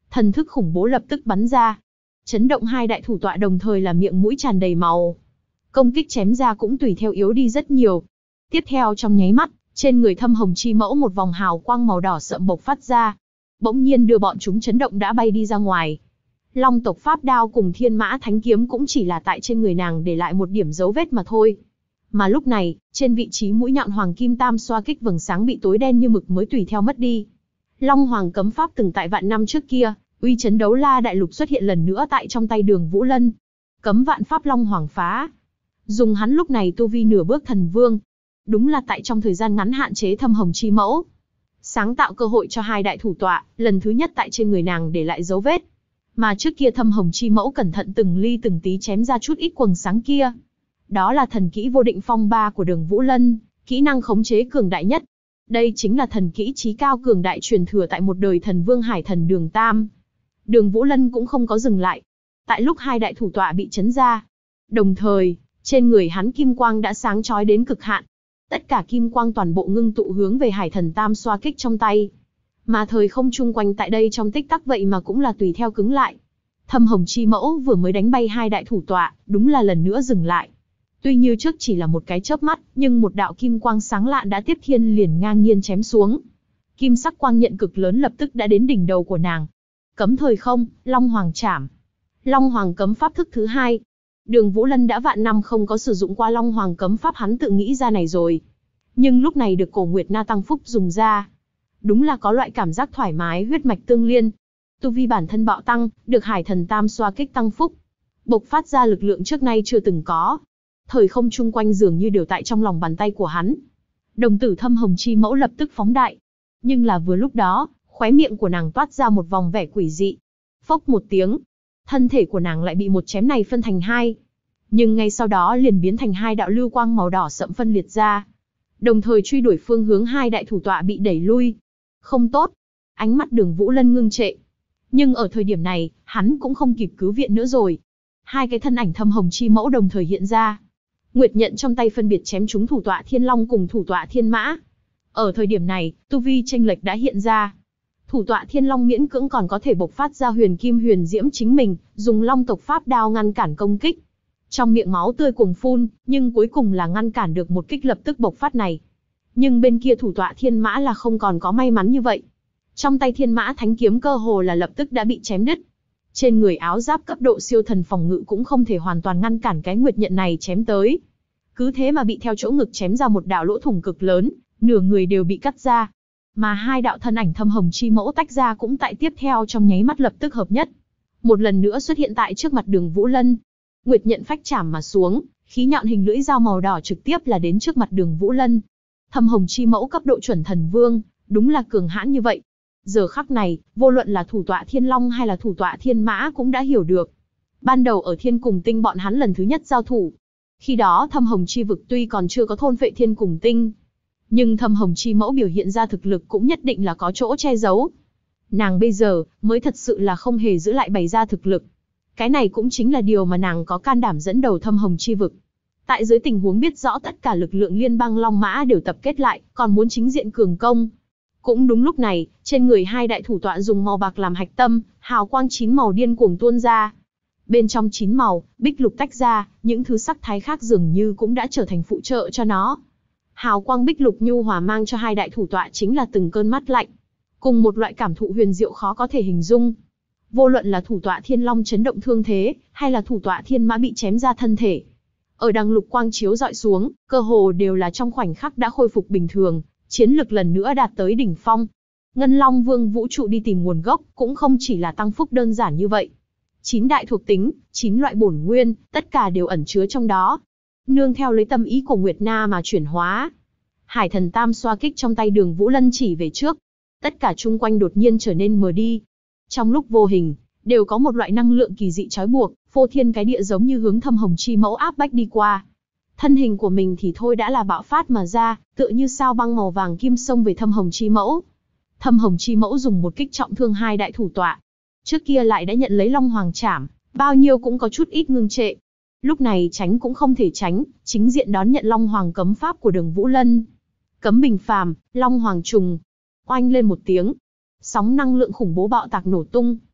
Thần thức khủng bố lập tức bắn ra, chấn động hai đại thủ tọa, đồng thời là miệng mũi tràn đầy máu. Công kích chém ra cũng tùy theo yếu đi rất nhiều. Tiếp theo trong nháy mắt, trên người Thâm Hồng Chi Mẫu một vòng hào quang màu đỏ sậm bộc phát ra, bỗng nhiên đưa bọn chúng chấn động đã bay đi ra ngoài. Long tộc pháp đao cùng Thiên Mã Thánh kiếm cũng chỉ là tại trên người nàng để lại một điểm dấu vết mà thôi. Mà lúc này, trên vị trí mũi nhọn Hoàng Kim Tam xoa kích vầng sáng bị tối đen như mực mới tùy theo mất đi. Long Hoàng cấm pháp từng tại vạn năm trước kia, uy chấn đấu la đại lục xuất hiện lần nữa tại trong tay Đường Vũ Lân. Cấm vạn pháp Long Hoàng phá. Dùng hắn lúc này tu vi nửa bước thần vương. Đúng là tại trong thời gian ngắn hạn chế Thâm Hồng Chi Mẫu. Sáng tạo cơ hội cho hai đại thủ tọa, lần thứ nhất tại trên người nàng để lại dấu vết. Mà trước kia Thâm Hồng Chi Mẫu cẩn thận từng ly từng tí chém ra chút ít quầng sáng kia. Đó là thần kỹ vô định phong ba của Đường Vũ Lân, kỹ năng khống chế cường đại nhất. Đây chính là thần kỹ chí cao cường đại truyền thừa tại một đời thần vương hải thần Đường Tam. Đường Vũ Lân cũng không có dừng lại. Tại lúc hai đại thủ tọa bị chấn ra, đồng thời, trên người hắn kim quang đã sáng chói đến cực hạn. Tất cả kim quang toàn bộ ngưng tụ hướng về hải thần Tam xoa kích trong tay. Mà thời không chung quanh tại đây trong tích tắc vậy mà cũng là tùy theo cứng lại. Thâm Hồng Chi Mẫu vừa mới đánh bay hai đại thủ tọa, đúng là lần nữa dừng lại. Tuy như trước chỉ là một cái chớp mắt, nhưng một đạo kim quang sáng lạ đã tiếp thiên liền ngang nhiên chém xuống. Kim sắc quang nhận cực lớn lập tức đã đến đỉnh đầu của nàng. Cấm thời không, Long Hoàng chảm. Long Hoàng cấm pháp thức thứ hai. Đường Vũ Lân đã vạn năm không có sử dụng qua Long Hoàng cấm pháp, hắn tự nghĩ ra này rồi. Nhưng lúc này được Cổ Nguyệt Na tăng phúc dùng ra. Đúng là có loại cảm giác thoải mái huyết mạch tương liên. Tu vi bản thân bạo tăng, được hải thần Tam xoa kích tăng phúc. Bộc phát ra lực lượng trước nay chưa từng có. Thời không chung quanh dường như đều tại trong lòng bàn tay của hắn. Đồng tử Thâm Hồng Chi Mẫu lập tức phóng đại. Nhưng là vừa lúc đó, khóe miệng của nàng toát ra một vòng vẻ quỷ dị. Phốc một tiếng, thân thể của nàng lại bị một chém này phân thành hai. Nhưng ngay sau đó liền biến thành hai đạo lưu quang màu đỏ sậm phân liệt ra. Đồng thời truy đuổi phương hướng hai đại thủ tọa bị đẩy lui. Không tốt. Ánh mắt Đường Vũ Lân ngưng trệ. Nhưng ở thời điểm này, hắn cũng không kịp cứu viện nữa rồi. Hai cái thân ảnh Thâm Hồng Chi Mẫu đồng thời hiện ra. Nguyệt nhận trong tay phân biệt chém trúng thủ tọa Thiên Long cùng thủ tọa Thiên Mã. Ở thời điểm này, tu vi chênh lệch đã hiện ra. Thủ tọa Thiên Long miễn cưỡng còn có thể bộc phát ra huyền kim huyền diễm chính mình, dùng Long tộc pháp đao ngăn cản công kích. Trong miệng máu tươi cuồng phun, nhưng cuối cùng là ngăn cản được một kích lập tức bộc phát này. Nhưng bên kia thủ tọa Thiên Mã là không còn có may mắn như vậy. Trong tay Thiên Mã Thánh kiếm cơ hồ là lập tức đã bị chém đứt. Trên người áo giáp cấp độ siêu thần phòng ngự cũng không thể hoàn toàn ngăn cản cái nguyệt nhận này chém tới. Cứ thế mà bị theo chỗ ngực chém ra một đạo lỗ thủng cực lớn, nửa người đều bị cắt ra. Mà hai đạo thân ảnh Thâm Hồng Chi Mẫu tách ra cũng tại tiếp theo trong nháy mắt lập tức hợp nhất. Một lần nữa xuất hiện tại trước mặt Đường Vũ Lân. Nguyệt nhận phách chảm mà xuống, khí nhọn hình lưỡi dao màu đỏ trực tiếp là đến trước mặt Đường Vũ Lân. Thâm Hồng Chi Mẫu cấp độ chuẩn thần vương, đúng là cường hãn như vậy. Giờ khắc này, vô luận là thủ tọa Thiên Long hay là thủ tọa Thiên Mã cũng đã hiểu được. Ban đầu ở Thiên Cùng Tinh bọn hắn lần thứ nhất giao thủ. Khi đó Thâm Hồng Chi vực tuy còn chưa có thôn phệ Thiên Cùng Tinh, nhưng Thâm Hồng Chi Mẫu biểu hiện ra thực lực cũng nhất định là có chỗ che giấu. Nàng bây giờ mới thật sự là không hề giữ lại bày ra thực lực. Cái này cũng chính là điều mà nàng có can đảm dẫn đầu Thâm Hồng Chi vực. Tại dưới tình huống biết rõ tất cả lực lượng liên bang Long Mã đều tập kết lại, còn muốn chính diện cường công. Cũng đúng lúc này, trên người hai đại thủ tọa dùng màu bạc làm hạch tâm, hào quang 9 màu điên cuồng tuôn ra. Bên trong 9 màu, bích lục tách ra, những thứ sắc thái khác dường như cũng đã trở thành phụ trợ cho nó. Hào quang bích lục nhu hòa mang cho hai đại thủ tọa chính là từng cơn mát lạnh, cùng một loại cảm thụ huyền diệu khó có thể hình dung. Vô luận là thủ tọa Thiên Long chấn động thương thế, hay là thủ tọa Thiên Mã bị chém ra thân thể, ở đằng lục quang chiếu dọi xuống, cơ hồ đều là trong khoảnh khắc đã khôi phục bình thường, chiến lực lần nữa đạt tới đỉnh phong. Ngân Long Vương vũ trụ đi tìm nguồn gốc, cũng không chỉ là tăng phúc đơn giản như vậy. 9 đại thuộc tính, 9 loại bổn nguyên, tất cả đều ẩn chứa trong đó. Nương theo lấy tâm ý của Nguyệt Na mà chuyển hóa. Hải thần Tam xoa kích trong tay Đường Vũ Lân chỉ về trước. Tất cả chung quanh đột nhiên trở nên mờ đi. Trong lúc vô hình, đều có một loại năng lượng kỳ dị trói buộc, phô thiên cái địa giống như hướng Thâm Hồng Chi Mẫu áp bách đi qua. Thân hình của mình thì thôi đã là bạo phát mà ra, tựa như sao băng màu vàng kim xông về Thâm Hồng Chi Mẫu. Thâm Hồng Chi Mẫu dùng một kích trọng thương hai đại thủ tọa. Trước kia lại đã nhận lấy Long Hoàng chảm, bao nhiêu cũng có chút ít ngưng trệ. Lúc này tránh cũng không thể tránh, chính diện đón nhận Long Hoàng cấm pháp của Đường Vũ Lân. Cấm bình phàm, Long Hoàng trùng. Oanh lên một tiếng. Sóng năng lượng khủng bố bạo tạc nổ tung.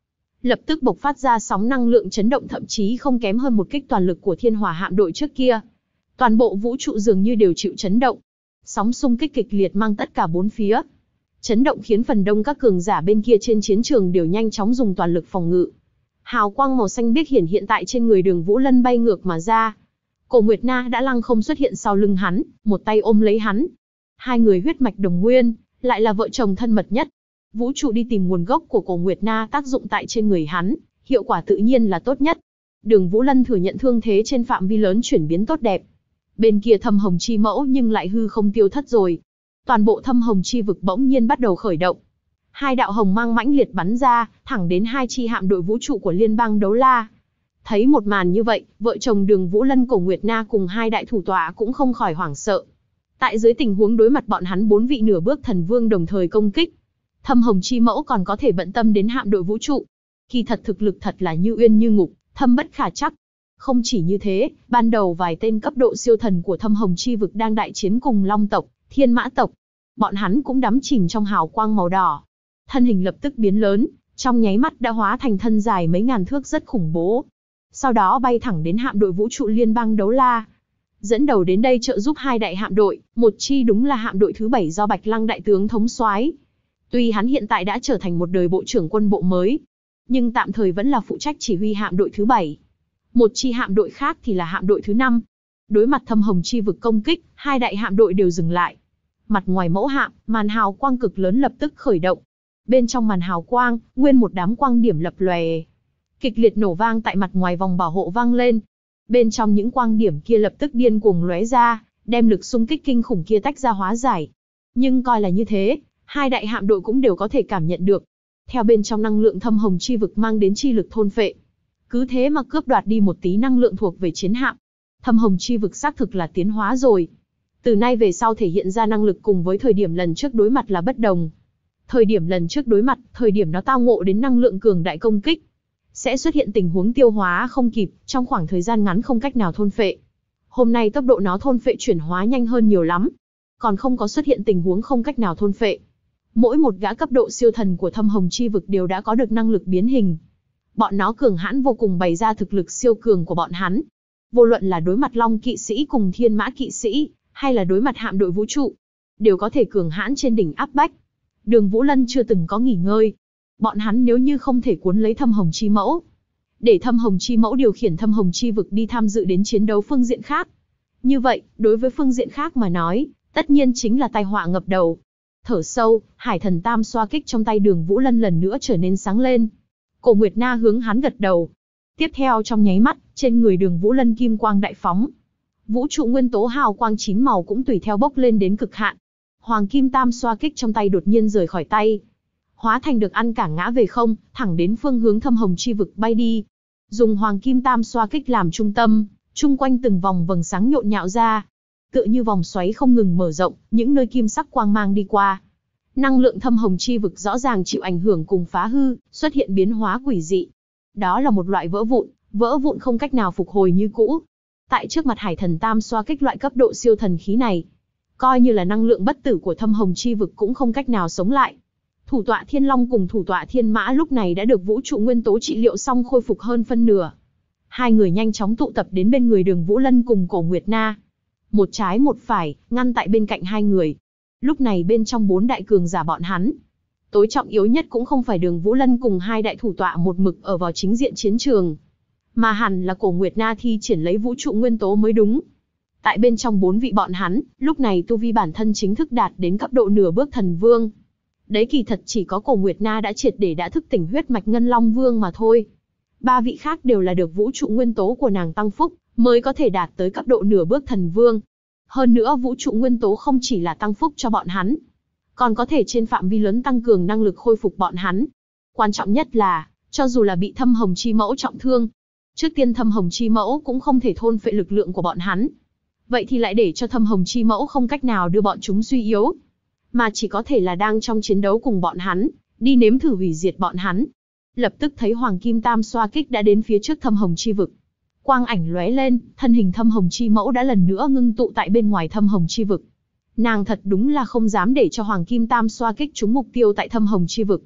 lập tức bộc phát ra sóng năng lượng chấn động thậm chí không kém hơn một kích toàn lực của thiên hỏa hạm đội trước kia. Toàn bộ vũ trụ dường như đều chịu chấn động. Sóng xung kích kịch liệt mang tất cả bốn phía. Chấn động khiến phần đông các cường giả bên kia trên chiến trường đều nhanh chóng dùng toàn lực phòng ngự. Hào quang màu xanh biếc hiện tại trên người Đường Vũ Lân bay ngược mà ra. Cổ Nguyệt Na đã lăng không xuất hiện sau lưng hắn, một tay ôm lấy hắn. Hai người huyết mạch đồng nguyên, lại là vợ chồng thân mật nhất. Vũ trụ đi tìm nguồn gốc của Cổ Nguyệt Na tác dụng tại trên người hắn, hiệu quả tự nhiên là tốt nhất. Đường Vũ Lân thừa nhận thương thế trên phạm vi lớn chuyển biến tốt đẹp. Bên kia Thâm Hồng Chi Mẫu nhưng lại hư không tiêu thất rồi. Toàn bộ Thâm Hồng Chi vực bỗng nhiên bắt đầu khởi động. Hai đạo hồng mang mãnh liệt bắn ra, thẳng đến hai chi hạm đội vũ trụ của Liên bang Đấu La. Thấy một màn như vậy, vợ chồng Đường Vũ Lân Cổ Nguyệt Na cùng hai đại thủ tọa cũng không khỏi hoảng sợ. Tại dưới tình huống đối mặt bọn hắn 4 vị nửa bước thần vương đồng thời công kích, Thâm Hồng Chi Mẫu còn có thể bận tâm đến hạm đội vũ trụ. Kỳ thật thực lực thật là như uyên như ngục, thâm bất khả trắc. Không chỉ như thế, ban đầu vài tên cấp độ siêu thần của Thâm Hồng Chi vực đang đại chiến cùng Long tộc, Thiên Mã tộc. Bọn hắn cũng đắm chìm trong hào quang màu đỏ. Thân hình lập tức biến lớn, trong nháy mắt đã hóa thành thân dài mấy ngàn thước rất khủng bố. Sau đó bay thẳng đến hạm đội vũ trụ Liên bang Đấu La. Dẫn đầu đến đây trợ giúp hai đại hạm đội, một chi đúng là hạm đội thứ 7 do Bạch Lăng đại tướng thống soái. Tuy hắn hiện tại đã trở thành một đời bộ trưởng quân bộ mới, nhưng tạm thời vẫn là phụ trách chỉ huy hạm đội thứ 7. Một chi hạm đội khác thì là hạm đội thứ 5. Đối mặt Thâm Hồng Chi vực công kích, hai đại hạm đội đều dừng lại. Mặt ngoài mẫu hạm, màn hào quang cực lớn lập tức khởi động. Bên trong màn hào quang, nguyên một đám quang điểm lập lòe. Kịch liệt nổ vang tại mặt ngoài vòng bảo hộ vang lên. Bên trong những quang điểm kia lập tức điên cuồng lóe ra, đem lực xung kích kinh khủng kia tách ra hóa giải. Nhưng coi là như thế, hai đại hạm đội cũng đều có thể cảm nhận được. Theo bên trong năng lượng Thâm Hồng Chi vực mang đến chi lực thôn phệ. Cứ thế mà cướp đoạt đi một tí năng lượng thuộc về chiến hạm. Thâm Hồng Chi vực xác thực là tiến hóa rồi. Từ nay về sau thể hiện ra năng lực cùng với thời điểm lần trước đối mặt là bất đồng. Thời điểm lần trước đối mặt, thời điểm nó tao ngộ đến năng lượng cường đại công kích, sẽ xuất hiện tình huống tiêu hóa không kịp, trong khoảng thời gian ngắn không cách nào thôn phệ. Hôm nay tốc độ nó thôn phệ chuyển hóa nhanh hơn nhiều lắm, còn không có xuất hiện tình huống không cách nào thôn phệ. Mỗi một gã cấp độ siêu thần của Thâm Hồng Chi vực đều đã có được năng lực biến hình. Bọn nó cường hãn vô cùng bày ra thực lực siêu cường của bọn hắn. Vô luận là đối mặt Long kỵ sĩ cùng Thiên Mã kỵ sĩ, hay là đối mặt hạm đội vũ trụ, đều có thể cường hãn trên đỉnh áp bách. Đường Vũ Lân chưa từng có nghỉ ngơi. Bọn hắn nếu như không thể cuốn lấy Thâm Hồng Chi Mẫu, để Thâm Hồng Chi Mẫu điều khiển Thâm Hồng Chi vực đi tham dự đến chiến đấu phương diện khác, như vậy, đối với phương diện khác mà nói, tất nhiên chính là tai họa ngập đầu. Thở sâu, Hải Thần Tam xoa kích trong tay Đường Vũ Lân lần nữa trở nên sáng lên. Cổ Nguyệt Na hướng hắn gật đầu. Tiếp theo trong nháy mắt, trên người Đường Vũ Lân kim quang đại phóng. Vũ trụ nguyên tố hào quang 9 màu cũng tùy theo bốc lên đến cực hạn. Hoàng Kim Tam xoa kích trong tay đột nhiên rời khỏi tay, hóa thành được ăn cả ngã về không, thẳng đến phương hướng Thâm Hồng Chi vực bay đi. Dùng Hoàng Kim Tam xoa kích làm trung tâm, chung quanh từng vòng vầng sáng nhộn nhạo ra, tựa như vòng xoáy không ngừng mở rộng, những nơi kim sắc quang mang đi qua. Năng lượng Thâm Hồng Chi vực rõ ràng chịu ảnh hưởng cùng phá hư, xuất hiện biến hóa quỷ dị. Đó là một loại vỡ vụn không cách nào phục hồi như cũ. Tại trước mặt Hải Thần Tam xoa kích loại cấp độ siêu thần khí này, coi như là năng lượng bất tử của Thâm Hồng Chi vực cũng không cách nào sống lại. Thủ tọa Thiên Long cùng thủ tọa Thiên Mã lúc này đã được vũ trụ nguyên tố trị liệu xong khôi phục hơn phân nửa. Hai người nhanh chóng tụ tập đến bên người Đường Vũ Lân cùng Cổ Nguyệt Na. Một trái một phải, ngăn tại bên cạnh hai người. Lúc này bên trong 4 đại cường giả bọn hắn, tối trọng yếu nhất cũng không phải Đường Vũ Lân cùng hai đại thủ tọa một mực ở vào chính diện chiến trường, mà hẳn là Cổ Nguyệt Na thi triển lấy vũ trụ nguyên tố mới đúng. Tại bên trong 4 vị bọn hắn, lúc này tu vi bản thân chính thức đạt đến cấp độ nửa bước thần vương. Đấy kỳ thật chỉ có Cổ Nguyệt Na đã triệt để đã thức tỉnh huyết mạch Ngân Long Vương mà thôi. 3 vị khác đều là được vũ trụ nguyên tố của nàng tăng phúc, mới có thể đạt tới cấp độ nửa bước thần vương. Hơn nữa vũ trụ nguyên tố không chỉ là tăng phúc cho bọn hắn, còn có thể trên phạm vi lớn tăng cường năng lực khôi phục bọn hắn. Quan trọng nhất là, cho dù là bị Thâm Hồng Chi Mẫu trọng thương, trước tiên Thâm Hồng Chi Mẫu cũng không thể thôn phệ lực lượng của bọn hắn. Vậy thì lại để cho Thâm Hồng Chi Mẫu không cách nào đưa bọn chúng suy yếu, mà chỉ có thể là đang trong chiến đấu cùng bọn hắn, đi nếm thử hủy diệt bọn hắn. Lập tức thấy Hoàng Kim Tam xoa kích đã đến phía trước Thâm Hồng Chi vực. Quang ảnh lóe lên, thân hình Thâm Hồng Chi Mẫu đã lần nữa ngưng tụ tại bên ngoài Thâm Hồng Chi vực. Nàng thật đúng là không dám để cho Hoàng Kim Tam xoa kích trúng mục tiêu tại Thâm Hồng Chi vực.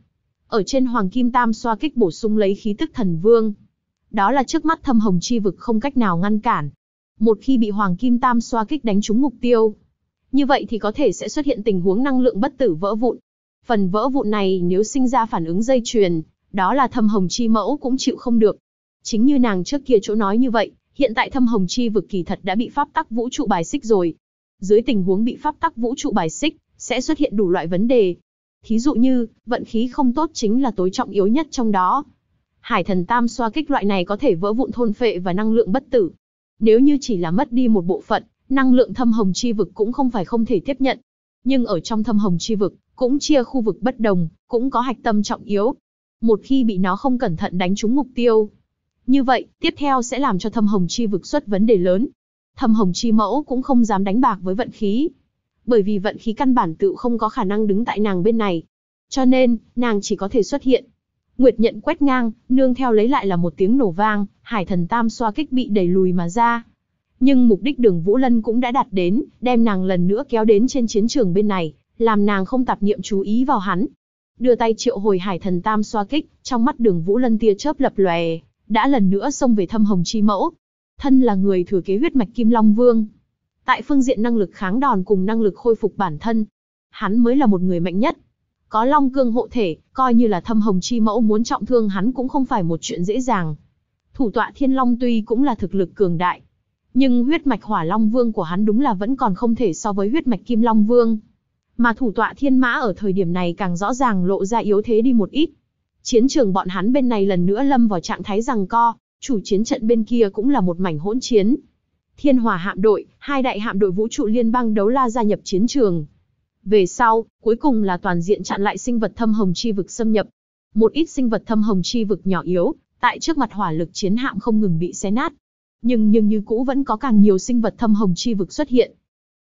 Ở trên Hoàng Kim Tam xoa kích bổ sung lấy khí tức thần vương. Đó là trước mắt thâm hồng chi vực không cách nào ngăn cản. Một khi bị Hoàng Kim Tam xoa kích đánh trúng mục tiêu, như vậy thì có thể sẽ xuất hiện tình huống năng lượng bất tử vỡ vụn. Phần vỡ vụn này nếu sinh ra phản ứng dây chuyền, đó là thâm hồng chi mẫu cũng chịu không được. Chính như nàng trước kia chỗ nói như vậy, hiện tại thâm hồng chi vực kỳ thật đã bị pháp tắc vũ trụ bài xích rồi. Dưới tình huống bị pháp tắc vũ trụ bài xích, sẽ xuất hiện đủ loại vấn đề. Thí dụ như, vận khí không tốt chính là tối trọng yếu nhất trong đó. Hải thần tam xoa kích loại này có thể vỡ vụn thôn phệ và năng lượng bất tử. Nếu như chỉ là mất đi một bộ phận, năng lượng thâm hồng chi vực cũng không phải không thể tiếp nhận. Nhưng ở trong thâm hồng chi vực, cũng chia khu vực bất đồng, cũng có hạch tâm trọng yếu. Một khi bị nó không cẩn thận đánh trúng mục tiêu, như vậy, tiếp theo sẽ làm cho thâm hồng chi vực xuất vấn đề lớn. Thâm hồng chi mẫu cũng không dám đánh bạc với vận khí. Bởi vì vận khí căn bản tự không có khả năng đứng tại nàng bên này. Cho nên, nàng chỉ có thể xuất hiện. Nguyệt nhận quét ngang, nương theo lấy lại là một tiếng nổ vang, hải thần tam xoa kích bị đẩy lùi mà ra. Nhưng mục đích Đường Vũ Lân cũng đã đạt đến, đem nàng lần nữa kéo đến trên chiến trường bên này, làm nàng không tạp niệm chú ý vào hắn. Đưa tay triệu hồi hải thần tam xoa kích, trong mắt Đường Vũ Lân tia chớp lập lòe, đã lần nữa xông về thâm hồng chi mẫu. Thân là người thừa kế huyết mạch Kim Long Vương, tại phương diện năng lực kháng đòn cùng năng lực khôi phục bản thân, hắn mới là một người mạnh nhất. Có Long Cương hộ thể, coi như là thâm hồng chi mẫu muốn trọng thương hắn cũng không phải một chuyện dễ dàng. Thủ tọa Thiên Long tuy cũng là thực lực cường đại, nhưng huyết mạch Hỏa Long Vương của hắn đúng là vẫn còn không thể so với huyết mạch Kim Long Vương. Mà thủ tọa Thiên Mã ở thời điểm này càng rõ ràng lộ ra yếu thế đi một ít. Chiến trường bọn hắn bên này lần nữa lâm vào trạng thái giằng co, chủ chiến trận bên kia cũng là một mảnh hỗn chiến. Thiên Hỏa hạm đội, hai đại hạm đội vũ trụ liên bang đấu la gia nhập chiến trường. Về sau, cuối cùng là toàn diện chặn lại sinh vật thâm hồng chi vực xâm nhập. Một ít sinh vật thâm hồng chi vực nhỏ yếu, tại trước mặt hỏa lực chiến hạm không ngừng bị xé nát. Nhưng như cũ vẫn có càng nhiều sinh vật thâm hồng chi vực xuất hiện.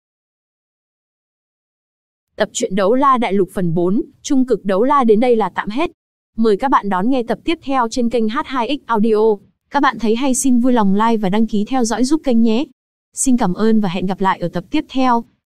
Tập truyện Đấu La Đại Lục phần 4, Trung cực Đấu La đến đây là tạm hết. Mời các bạn đón nghe tập tiếp theo trên kênh H2X Audio. Các bạn thấy hay xin vui lòng like và đăng ký theo dõi giúp kênh nhé. Xin cảm ơn và hẹn gặp lại ở tập tiếp theo.